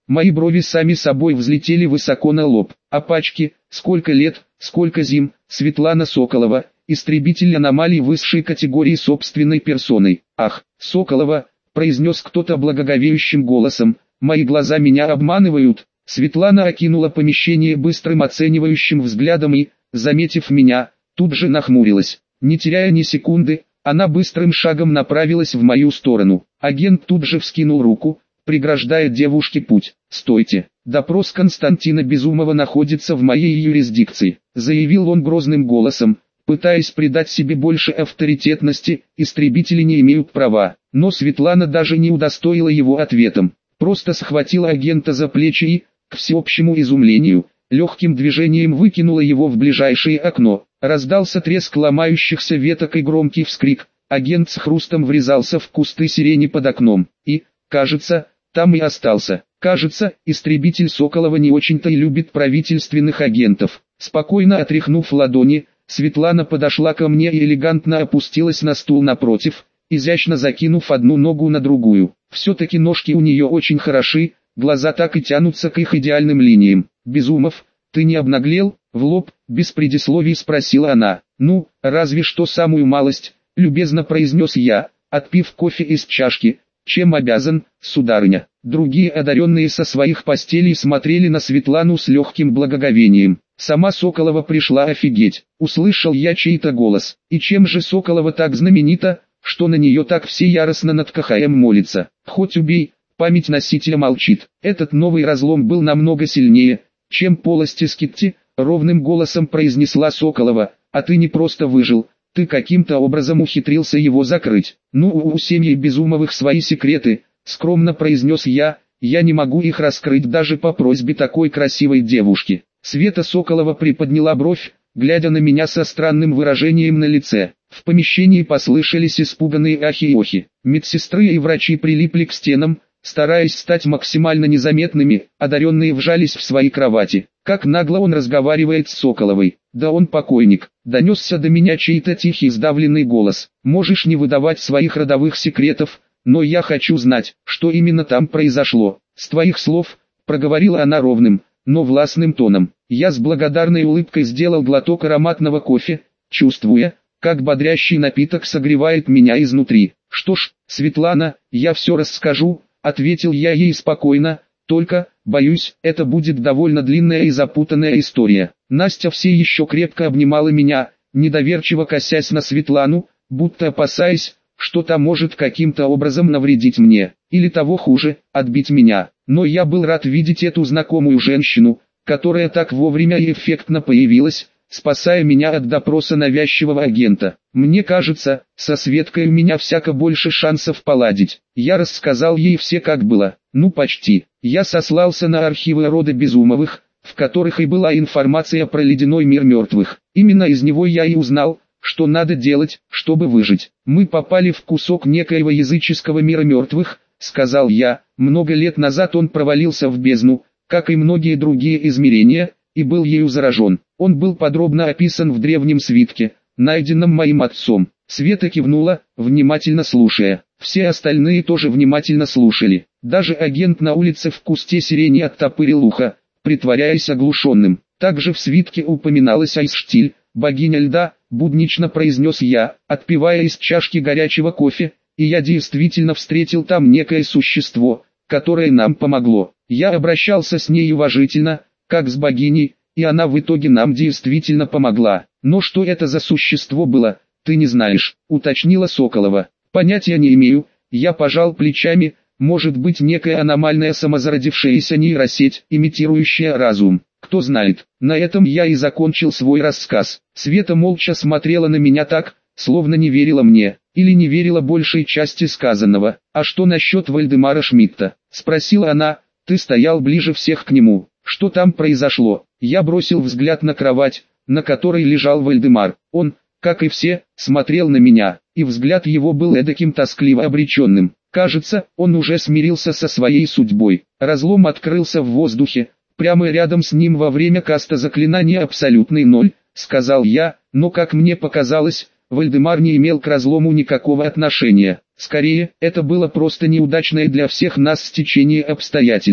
Мои брови сами собой взлетели высоко на лоб. Апачки, сколько лет, сколько зим, Светлана Соколова, истребитель аномалий высшей категории собственной персоной. Ах, Соколова, произнес кто-то благоговеющим голосом, мои глаза меня обманывают. Светлана окинула помещение быстрым оценивающим взглядом и, заметив меня, тут же нахмурилась. Не теряя ни секунды, она быстрым шагом направилась в мою сторону. Агент тут же вскинул руку, преграждая девушке путь. «Стойте! Допрос Константина Безумова находится в моей юрисдикции», заявил он грозным голосом, пытаясь придать себе больше авторитетности. Истребители не имеют права. Но Светлана даже не удостоила его ответом. Просто схватила агента за плечи и, к всеобщему изумлению, легким движением выкинула его в ближайшее окно. Раздался треск ломающихся веток и громкий вскрик. Агент с хрустом врезался в кусты сирени под окном. И, кажется, там и остался. Кажется, истребитель Соколова не очень-то и любит правительственных агентов. Спокойно отряхнув ладони, Светлана подошла ко мне и элегантно опустилась на стул напротив, изящно закинув одну ногу на другую. Все-таки ножки у нее очень хороши, глаза так и тянутся к их идеальным линиям. «Безумов, ты не обнаглел?» — в лоб, без предисловий спросила она. «Ну, разве что самую малость», — любезно произнес я, отпив кофе из чашки. «Чем обязан, сударыня?» Другие одаренные со своих постелей смотрели на Светлану с легким благоговением. Сама Соколова пришла офигеть. Услышал я чей-то голос. И чем же Соколова так знаменита, что на нее так все яростно над КХМ молятся? Хоть убей, память носителя молчит. Этот новый разлом был намного сильнее, чем полости Скитти, ровным голосом произнесла Соколова. А ты не просто выжил, ты каким-то образом ухитрился его закрыть. Ну, у семьи Безумовых свои секреты, скромно произнес я не могу их раскрыть даже по просьбе такой красивой девушки. Света Соколова приподняла бровь, глядя на меня со странным выражением на лице. В помещении послышались испуганные ахи и охи. Медсестры и врачи прилипли к стенам, стараясь стать максимально незаметными, одаренные вжались в свои кровати. Как нагло он разговаривает с Соколовой. Да он покойник. Донесся до меня чей-то тихий сдавленный голос. Можешь не выдавать своих родовых секретов, но я хочу знать, что именно там произошло. С твоих слов, проговорила она ровным, но властным тоном. Я с благодарной улыбкой сделал глоток ароматного кофе, чувствуя, как бодрящий напиток согревает меня изнутри. Что ж, Светлана, я все расскажу, ответил я ей спокойно, только, боюсь, это будет довольно длинная и запутанная история. Настя все еще крепко обнимала меня, недоверчиво косясь на Светлану, будто опасаясь, что та может каким-то образом навредить мне, или того хуже, отбить меня. Но я был рад видеть эту знакомую женщину, которая так вовремя и эффектно появилась, спасая меня от допроса навязчивого агента. Мне кажется, со Светкой у меня всяко больше шансов поладить. Я рассказал ей все как было, ну почти. Я сослался на архивы рода Безумовых, в которых и была информация про ледяной мир мертвых. Именно из него я и узнал, что надо делать, чтобы выжить. Мы попали в кусок некоего языческого мира мертвых, сказал я. Много лет назад он провалился в бездну, как и многие другие измерения, и был ею заражен. Он был подробно описан в древнем свитке, найденном моим отцом. Света кивнула, внимательно слушая. Все остальные тоже внимательно слушали. Даже агент на улице в кусте сирени оттопырил ухо, притворяясь оглушенным. Также в свитке упоминалась Айсштиль, богиня льда, буднично произнес я, отпивая из чашки горячего кофе, и я действительно встретил там некое существо, которое нам помогло. Я обращался с ней уважительно, как с богиней, и она в итоге нам действительно помогла. Но что это за существо было, ты не знаешь, уточнила Соколова. Понятия не имею, я пожал плечами, может быть некая аномальная самозародившаяся нейросеть, имитирующая разум. Кто знает. На этом я и закончил свой рассказ. Света молча смотрела на меня так, словно не верила мне, или не верила большей части сказанного. «А что насчет Вальдемара Шмидта?» — спросила она. «Ты стоял ближе всех к нему. Что там произошло?» Я бросил взгляд на кровать, на которой лежал Вальдемар. Он, как и все, смотрел на меня, и взгляд его был эдаким тоскливо обреченным. Кажется, он уже смирился со своей судьбой. Разлом открылся в воздухе, прямо рядом с ним во время каста заклинания «Абсолютный ноль», сказал я, но как мне показалось, Вальдемар не имел к разлому никакого отношения. Скорее, это было просто неудачное для всех нас стечение обстоятельств.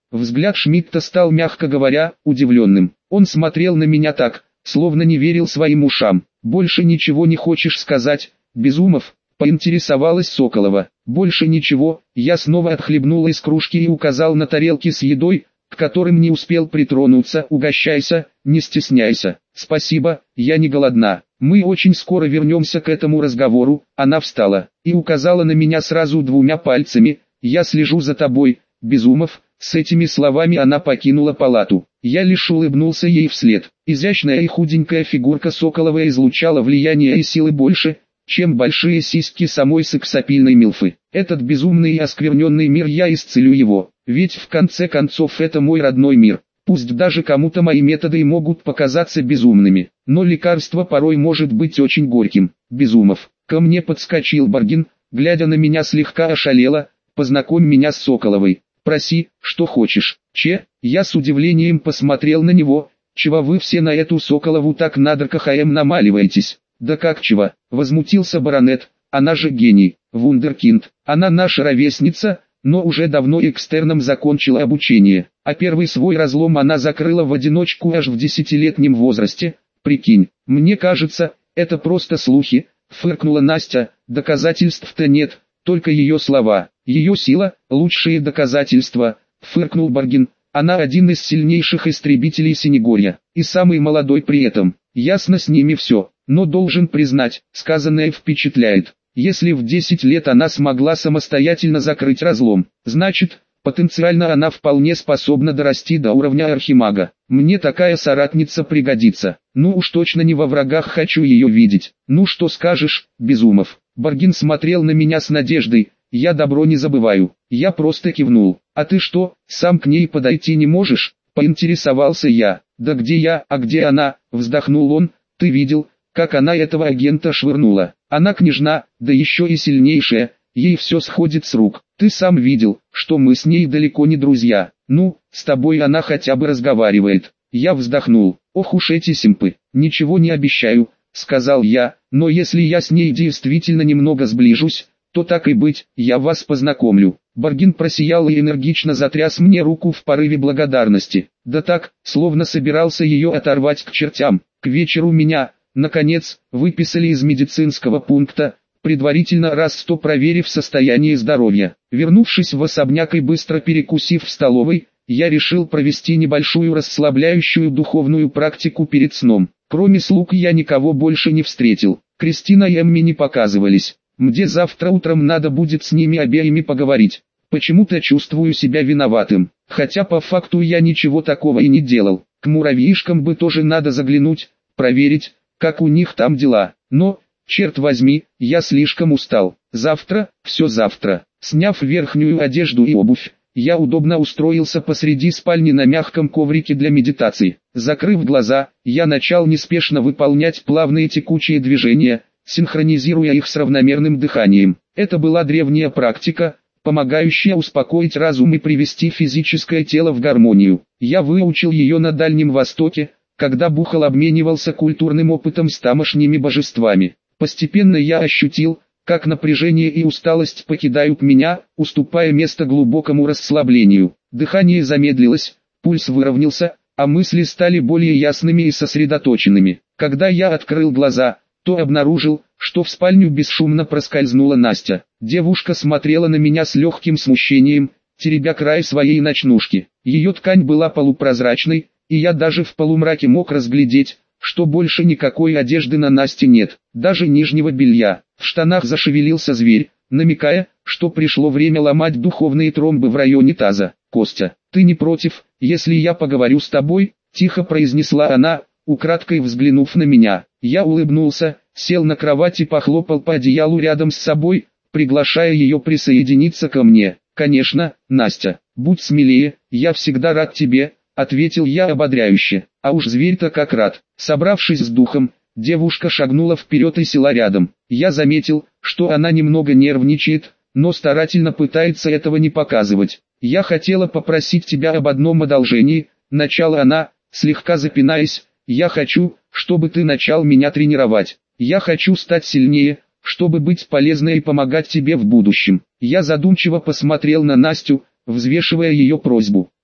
Взгляд Шмидта стал, мягко говоря, удивленным. Он смотрел на меня так, словно не верил своим ушам. «Больше ничего не хочешь сказать, Безумов?» — поинтересовалась Соколова. «Больше ничего». Я снова отхлебнул из кружки и указал на тарелки с едой, к которым не успел притронуться. «Угощайся, не стесняйся». «Спасибо, я не голодна. Мы очень скоро вернемся к этому разговору». Она встала и указала на меня сразу двумя пальцами. «Я слежу за тобой, Безумов». С этими словами она покинула палату. Я лишь улыбнулся ей вслед. Изящная и худенькая фигурка Соколовой излучала влияние и силы больше, чем большие сиськи самой сексапильной милфы. Этот безумный и оскверненный мир, я исцелю его. Ведь в конце концов это мой родной мир. Пусть даже кому-то мои методы и могут показаться безумными, но лекарство порой может быть очень горьким. Безумов. Ко мне подскочил Баргин, глядя на меня слегка ошалело. «Познакомь меня с Соколовой. Проси, что хочешь». Я с удивлением посмотрел на него. «Чего вы все на эту Соколову так надо КХМ намаливаетесь?» «Да как чего?» — возмутился баронет. «Она же гений, вундеркинд. Она наша ровесница, но уже давно экстерном закончила обучение. А первый свой разлом она закрыла в одиночку аж в 10-летнем возрасте. Прикинь, мне кажется, это просто слухи», — фыркнула Настя. «Доказательств-то нет, только ее слова. Ее сила — лучшие доказательства», — фыркнул Баргин. «Она один из сильнейших истребителей Синегорья, и самый молодой при этом. Ясно с ними все, но должен признать, сказанное впечатляет. Если в 10 лет она смогла самостоятельно закрыть разлом, значит, потенциально она вполне способна дорасти до уровня архимага. Мне такая соратница пригодится. Ну уж точно не во врагах хочу ее видеть. Ну что скажешь, Безумов?» Баргин смотрел на меня с надеждой. «Я добро не забываю». Я просто кивнул. «А ты что, сам к ней подойти не можешь?» — поинтересовался я. «Да где я, а где она?» — вздохнул он. «Ты видел, как она этого агента швырнула? Она княжна, да еще и сильнейшая, ей все сходит с рук. Ты сам видел, что мы с ней далеко не друзья. Ну, с тобой она хотя бы разговаривает». Я вздохнул. «Ох уж эти симпы, ничего не обещаю», — сказал я, «но если я с ней действительно немного сближусь, то так и быть, я вас познакомлю». Баргин просиял и энергично затряс мне руку в порыве благодарности. Да так, словно собирался ее оторвать к чертям. К вечеру меня, наконец, выписали из медицинского пункта, предварительно раз 100 проверив состояние здоровья. Вернувшись в особняк и быстро перекусив в столовой, я решил провести небольшую расслабляющую духовную практику перед сном. Кроме слуг я никого больше не встретил. Кристина и Эмми не показывались. Мне завтра утром надо будет с ними обеими поговорить. Почему-то чувствую себя виноватым, хотя по факту я ничего такого и не делал. К муравьишкам бы тоже надо заглянуть, проверить, как у них там дела. Но, черт возьми, я слишком устал. Завтра, все завтра. Сняв верхнюю одежду и обувь, я удобно устроился посреди спальни на мягком коврике для медитации. Закрыв глаза, я начал неспешно выполнять плавные текучие движения, синхронизируя их с равномерным дыханием. Это была древняя практика, помогающая успокоить разум и привести физическое тело в гармонию. Я выучил ее на Дальнем Востоке, когда Бухал обменивался культурным опытом с тамошними божествами. Постепенно я ощутил, как напряжение и усталость покидают меня, уступая место глубокому расслаблению. Дыхание замедлилось, пульс выровнялся, а мысли стали более ясными и сосредоточенными. Когда я открыл глаза, то обнаружил, что в спальню бесшумно проскользнула Настя. Девушка смотрела на меня с легким смущением, теребя край своей ночнушки. Ее ткань была полупрозрачной, и я даже в полумраке мог разглядеть, что больше никакой одежды на Насте нет, даже нижнего белья. В штанах зашевелился зверь, намекая, что пришло время ломать духовные тромбы в районе таза. «Костя, ты не против, если я поговорю с тобой?» – тихо произнесла она, украдкой взглянув на меня. Я улыбнулся, сел на кровать и похлопал по одеялу рядом с собой, приглашая ее присоединиться ко мне. «Конечно, Настя, будь смелее, я всегда рад тебе», — ответил я ободряюще. «А уж зверь-то как рад». Собравшись с духом, девушка шагнула вперед и села рядом. Я заметил, что она немного нервничает, но старательно пытается этого не показывать. «Я хотела попросить тебя об одном одолжении», — начала она, слегка запинаясь. «Я хочу, чтобы ты начал меня тренировать. Я хочу стать сильнее, чтобы быть полезной и помогать тебе в будущем». Я задумчиво посмотрел на Настю, взвешивая ее просьбу.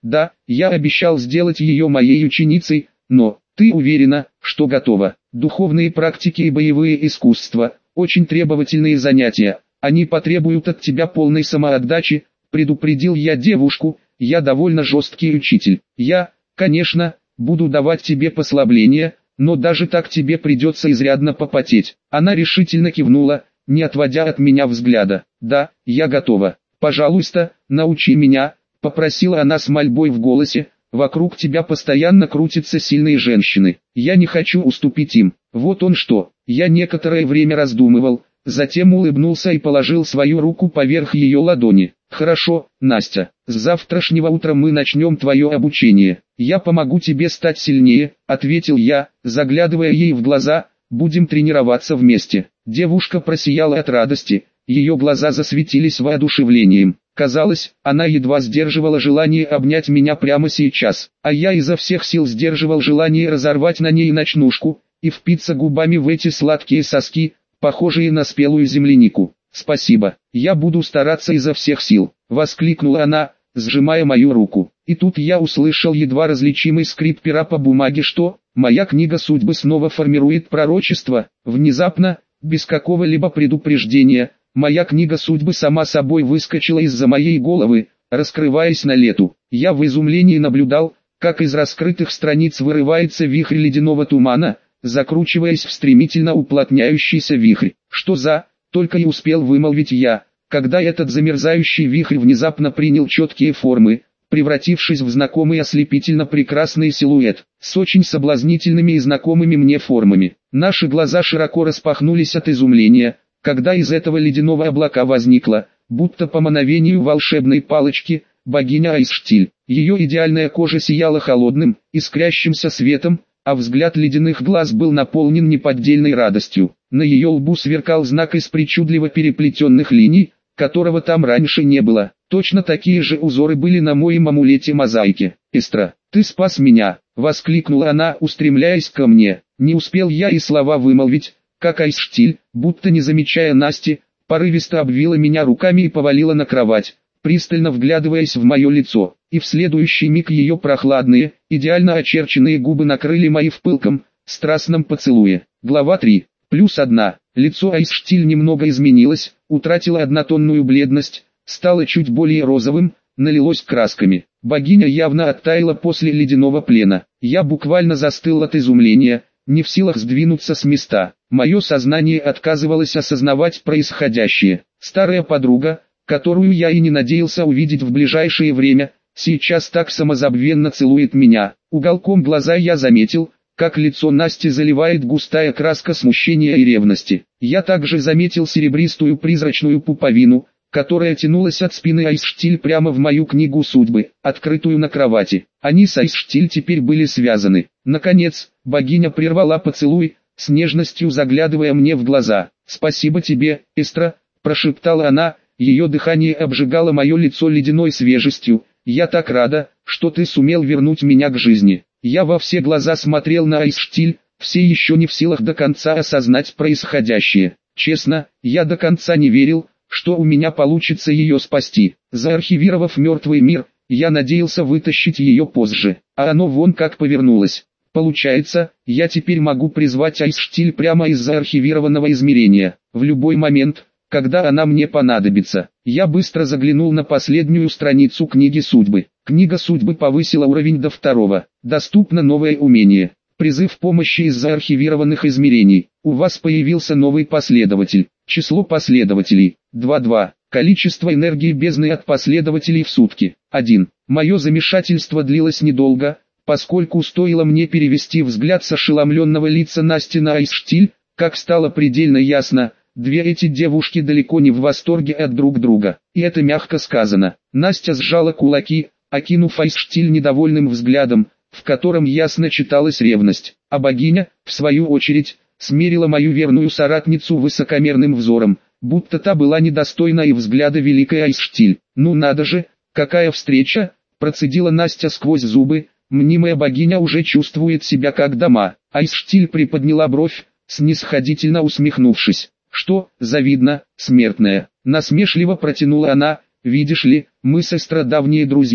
Да, я обещал сделать ее моей ученицей, но, ты уверена, что готова? Духовные практики и боевые искусства – очень требовательные занятия, они потребуют от тебя полной самоотдачи, предупредил я девушку, я довольно жесткий учитель. Я, конечно, буду давать тебе послабления, но даже так тебе придется изрядно попотеть. Она решительно кивнула, не отводя от меня взгляда. Да, я готова. Пожалуйста, научи меня, попросила она с мольбой в голосе. Вокруг тебя постоянно крутятся сильные женщины. Я не хочу уступить им. Вот он что. Я некоторое время раздумывал, затем улыбнулся и положил свою руку поверх ее ладони. Хорошо, Настя, с завтрашнего утра мы начнем твое обучение. Я помогу тебе стать сильнее, ответил я, заглядывая ей в глаза. Будем тренироваться вместе. Девушка просияла от радости, ее глаза засветились воодушевлением. Казалось, она едва сдерживала желание обнять меня прямо сейчас, а я изо всех сил сдерживал желание разорвать на ней ночнушку и впиться губами в эти сладкие соски, похожие на спелую землянику. «Спасибо, я буду стараться изо всех сил», — воскликнула она, сжимая мою руку. И тут я услышал едва различимый скрип пера по бумаге, что «Моя книга судьбы снова формирует пророчество». Внезапно, без какого-либо предупреждения, моя книга судьбы сама собой выскочила из-за моей головы, раскрываясь на лету. Я в изумлении наблюдал, как из раскрытых страниц вырывается вихрь ледяного тумана, закручиваясь в стремительно уплотняющийся вихрь. «Что за...» — только и успел вымолвить я, когда этот замерзающий вихрь внезапно принял четкие формы, превратившись в знакомый ослепительно прекрасный силуэт, с очень соблазнительными и знакомыми мне формами. Наши глаза широко распахнулись от изумления, когда из этого ледяного облака возникла, будто по мановению волшебной палочки, богиня Айсштиль. Ее идеальная кожа сияла холодным, искрящимся светом, а взгляд ледяных глаз был наполнен неподдельной радостью. На ее лбу сверкал знак из причудливо переплетенных линий, которого там раньше не было. Точно такие же узоры были на моем амулете мозаики. «Эстра, ты спас меня!» — воскликнула она, устремляясь ко мне. Не успел я и слова вымолвить, как Айсштиль, будто не замечая Насти, порывисто обвила меня руками и повалила на кровать, пристально вглядываясь в мое лицо, и в следующий миг ее прохладные, идеально очерченные губы накрыли мои в пылком, страстном поцелуе. Глава 3. +1. Лицо Айсштиль немного изменилось, утратило однотонную бледность, стало чуть более розовым, налилось красками. Богиня явно оттаяла после ледяного плена. Я буквально застыл от изумления, не в силах сдвинуться с места. Мое сознание отказывалось осознавать происходящее. Старая подруга, которую я и не надеялся увидеть в ближайшее время, сейчас так самозабвенно целует меня. Уголком глаза я заметил, как лицо Насти заливает густая краска смущения и ревности. Я также заметил серебристую призрачную пуповину, которая тянулась от спины Айсштиль прямо в мою книгу судьбы, открытую на кровати. Они с Айсштиль теперь были связаны. Наконец, богиня прервала поцелуй, с нежностью заглядывая мне в глаза. «Спасибо тебе, Эстра», — прошептала она, ее дыхание обжигало мое лицо ледяной свежестью. «Я так рада, что ты сумел вернуть меня к жизни». Я во все глаза смотрел на Айсштиль, все еще не в силах до конца осознать происходящее. Честно, я до конца не верил, что у меня получится ее спасти. Заархивировав мертвый мир, я надеялся вытащить ее позже, а оно вон как повернулось. Получается, я теперь могу призвать Айсштиль прямо из заархивированного измерения, в любой момент, когда она мне понадобится. Я быстро заглянул на последнюю страницу книги судьбы. Книга судьбы повысила уровень до 2. Доступно новое умение. Призыв помощи из заархивированных измерений. У вас появился новый последователь. Число последователей. 2. Количество энергии бездны от последователей в сутки. 1. Мое замешательство длилось недолго, поскольку стоило мне перевести взгляд с ошеломленного лица Насти на Айсштиль, как стало предельно ясно, две эти девушки далеко не в восторге от друг друга. И это мягко сказано. Настя сжала кулаки, окинув Айсштиль недовольным взглядом, в котором ясно читалась ревность, а богиня, в свою очередь, смерила мою верную соратницу высокомерным взором, будто та была недостойна и взгляда великой Айсштиль. «Ну надо же, какая встреча!» – процедила Настя сквозь зубы, мнимая богиня уже чувствует себя как дома. Айсштиль приподняла бровь, снисходительно усмехнувшись. «Что, завидно, смертная?» – насмешливо протянула она. «Видишь ли, мы с Эстра давние друзья.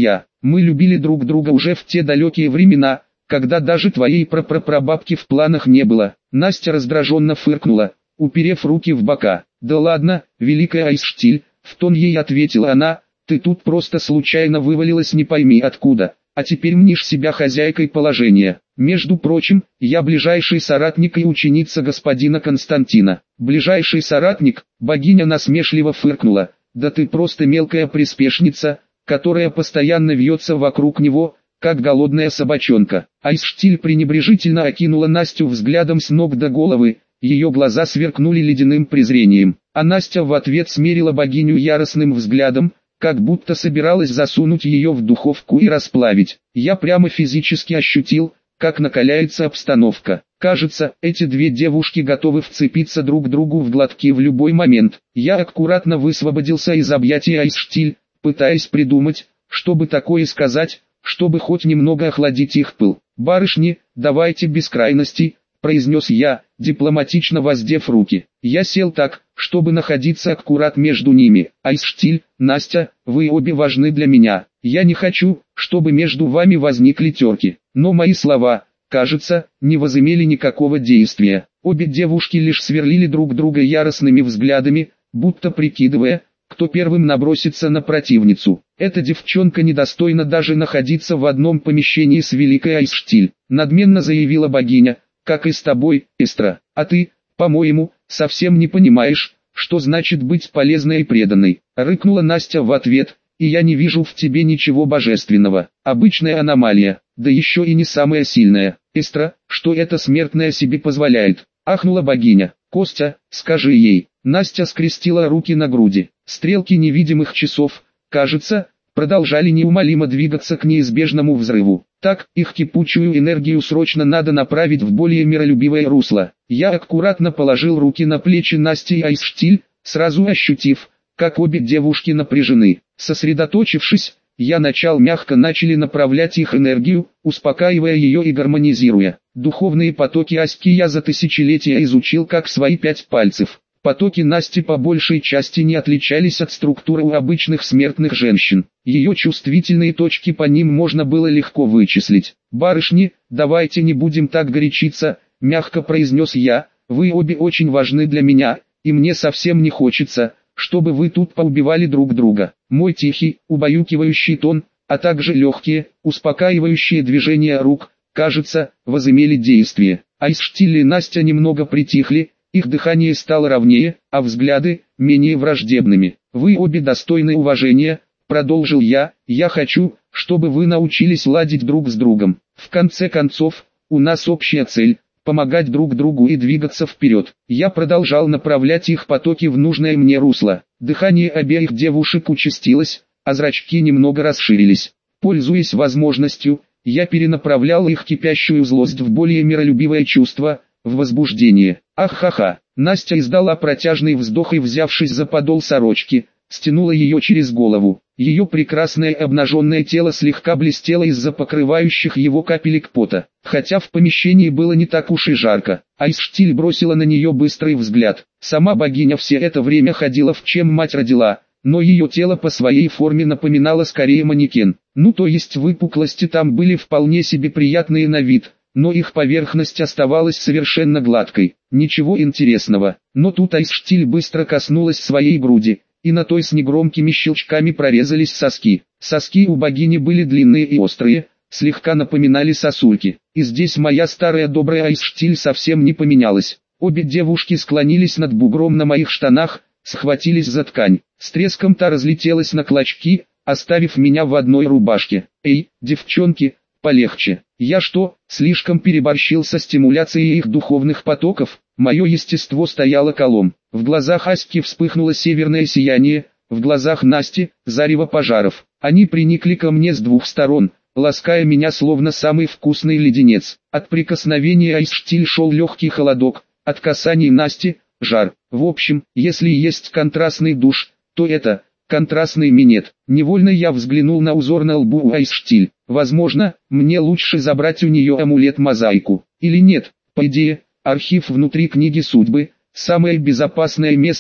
Мы любили друг друга уже в те далекие времена, когда даже твоей прапрапрабабки в планах не было. Настя раздраженно фыркнула, уперев руки в бока. Да ладно, великая Айсштиль, в тон ей ответила она, ты тут просто случайно вывалилась не пойми откуда, а теперь мнишь себя хозяйкой положения. Между прочим, я ближайший соратник и ученица господина Константина. Ближайший соратник, богиня насмешливо фыркнула, да ты просто мелкая приспешница, которая постоянно вьется вокруг него, как голодная собачонка. Айсштиль пренебрежительно окинула Настю взглядом с ног до головы, ее глаза сверкнули ледяным презрением, а Настя в ответ смерила богиню яростным взглядом, как будто собиралась засунуть ее в духовку и расплавить. Я прямо физически ощутил, как накаляется обстановка. Кажется, эти две девушки готовы вцепиться друг другу в глотки в любой момент. Я аккуратно высвободился из объятий Айсштиль, пытаясь придумать, чтобы такое сказать, чтобы хоть немного охладить их пыл. «Барышни, давайте без крайностей», — произнес я, дипломатично воздев руки. Я сел так, чтобы находиться аккурат между ними. Айсштиль, Настя, вы обе важны для меня. Я не хочу, чтобы между вами возникли терки. Но мои слова, кажется, не возымели никакого действия. Обе девушки лишь сверлили друг друга яростными взглядами, будто прикидывая, кто первым набросится на противницу. Эта девчонка недостойна даже находиться в одном помещении с великой Айсштиль, надменно заявила богиня, как и с тобой, Эстра. А ты, по-моему, совсем не понимаешь, что значит быть полезной и преданной. Рыкнула Настя в ответ, и я не вижу в тебе ничего божественного. Обычная аномалия, да еще и не самая сильная. Эстра, что это смертная себе позволяет? Ахнула богиня. Костя, скажи ей. Настя скрестила руки на груди. Стрелки невидимых часов, кажется, продолжали неумолимо двигаться к неизбежному взрыву. Так, их кипучую энергию срочно надо направить в более миролюбивое русло. Я аккуратно положил руки на плечи Насти и Айсштиль, сразу ощутив, как обе девушки напряжены. Сосредоточившись, я начали направлять их энергию, успокаивая ее и гармонизируя. Духовные потоки Аськи я за тысячелетия изучил как свои 5 пальцев. Потоки Насти по большей части не отличались от структуры у обычных смертных женщин. Ее чувствительные точки по ним можно было легко вычислить. «Барышни, давайте не будем так горячиться», — мягко произнес я, «вы обе очень важны для меня, и мне совсем не хочется, чтобы вы тут поубивали друг друга». Мой тихий, убаюкивающий тон, а также легкие, успокаивающие движения рук, кажется, возымели действие. Айсштиль и Настя немного притихли, их дыхание стало ровнее, а взгляды – менее враждебными. «Вы обе достойны уважения», – продолжил я хочу, чтобы вы научились ладить друг с другом. В конце концов, у нас общая цель – помогать друг другу и двигаться вперед». Я продолжал направлять их потоки в нужное мне русло. Дыхание обеих девушек участилось, а зрачки немного расширились. Пользуясь возможностью, я перенаправлял их кипящую злость в более миролюбивое чувство – в возбуждение. Ах-ха-ха. Настя издала протяжный вздох и, взявшись за подол сорочки, стянула ее через голову. Ее прекрасное обнаженное тело слегка блестело из-за покрывающих его капелек пота. Хотя в помещении было не так уж и жарко. Айсштиль бросила на нее быстрый взгляд. Сама богиня все это время ходила в чем мать родила, но ее тело по своей форме напоминало скорее манекен. Ну то есть выпуклости там были вполне себе приятные на вид, но их поверхность оставалась совершенно гладкой. Ничего интересного. Но тут Айсштиль быстро коснулась своей груди, и на той с негромкими щелчками прорезались соски. Соски у богини были длинные и острые, слегка напоминали сосульки. И здесь моя старая добрая Айсштиль совсем не поменялась. Обе девушки склонились над бугром на моих штанах, схватились за ткань. С треском та разлетелась на клочки, оставив меня в одной рубашке. «Эй, девчонки, полегче. Я что, слишком переборщил со стимуляцией их духовных потоков?» Мое естество стояло колом. В глазах Аськи вспыхнуло северное сияние, в глазах Насти – зарево пожаров. Они приникли ко мне с двух сторон, лаская меня словно самый вкусный леденец. От прикосновения Айсштиль шел легкий холодок, от касаний Насти – жар. В общем, если есть контрастный душ, то это – контрастный минет. Невольно я взглянул на узор на лбу у Айсштиль. Возможно, мне лучше забрать у нее амулет-мозаику. Или нет, по идее, архив внутри книги судьбы – самое безопасное место,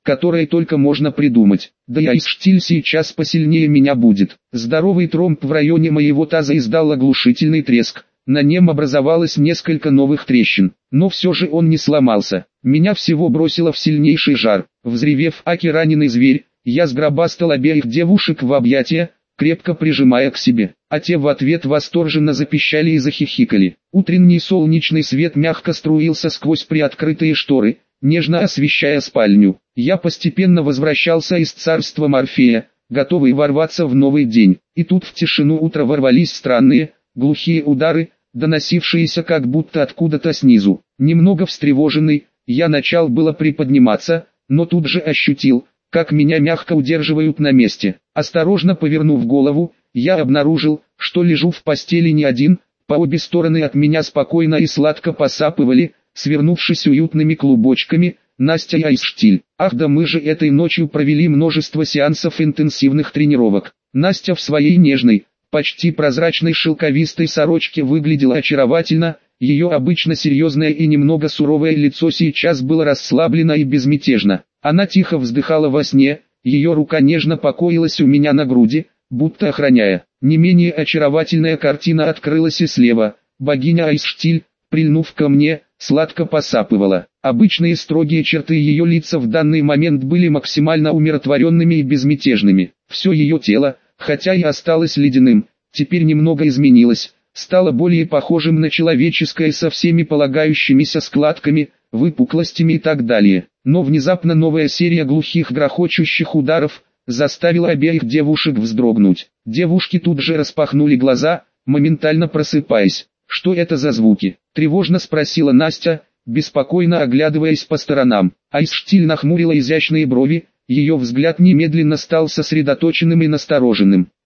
которое только можно придумать. Да и Айсштиль сейчас посильнее меня будет. Здоровый тромб в районе моего таза издал оглушительный треск. На нем образовалось несколько новых трещин, но все же он не сломался. Меня всего бросило в сильнейший жар. Взревев аки раненый зверь, я сгробастал обеих девушек в объятия, крепко прижимая к себе, а те в ответ восторженно запищали и захихикали. Утренний солнечный свет мягко струился сквозь приоткрытые шторы, нежно освещая спальню. Я постепенно возвращался из царства Морфея, готовый ворваться в новый день. И тут в тишину утра ворвались странные, глухие удары, доносившиеся как будто откуда-то снизу. Немного встревоженный, я начал было приподниматься, но тут же ощутил, как меня мягко удерживают на месте. Осторожно повернув голову, я обнаружил, что лежу в постели не один, по обе стороны от меня спокойно и сладко посапывали, свернувшись уютными клубочками, Настя и Айсштиль. Ах да, мы же этой ночью провели множество сеансов интенсивных тренировок. Настя в своей нежной, почти прозрачной шелковистой сорочке выглядела очаровательно, ее обычно серьезное и немного суровое лицо сейчас было расслаблено и безмятежно. Она тихо вздыхала во сне, ее рука нежно покоилась у меня на груди, будто охраняя. Не менее очаровательная картина открылась и слева. Богиня Айсштиль, прильнув ко мне, сладко посапывала. Обычные строгие черты ее лица в данный момент были максимально умиротворенными и безмятежными. Все ее тело, хотя и осталось ледяным, теперь немного изменилось, стало более похожим на человеческое со всеми полагающимися складками, выпуклостями и так далее. Но внезапно новая серия глухих грохочущих ударов заставила обеих девушек вздрогнуть. Девушки тут же распахнули глаза, моментально просыпаясь. «Что это за звуки?» – тревожно спросила Настя, беспокойно оглядываясь по сторонам. Айсштиль нахмурила изящные брови, ее взгляд немедленно стал сосредоточенным и настороженным.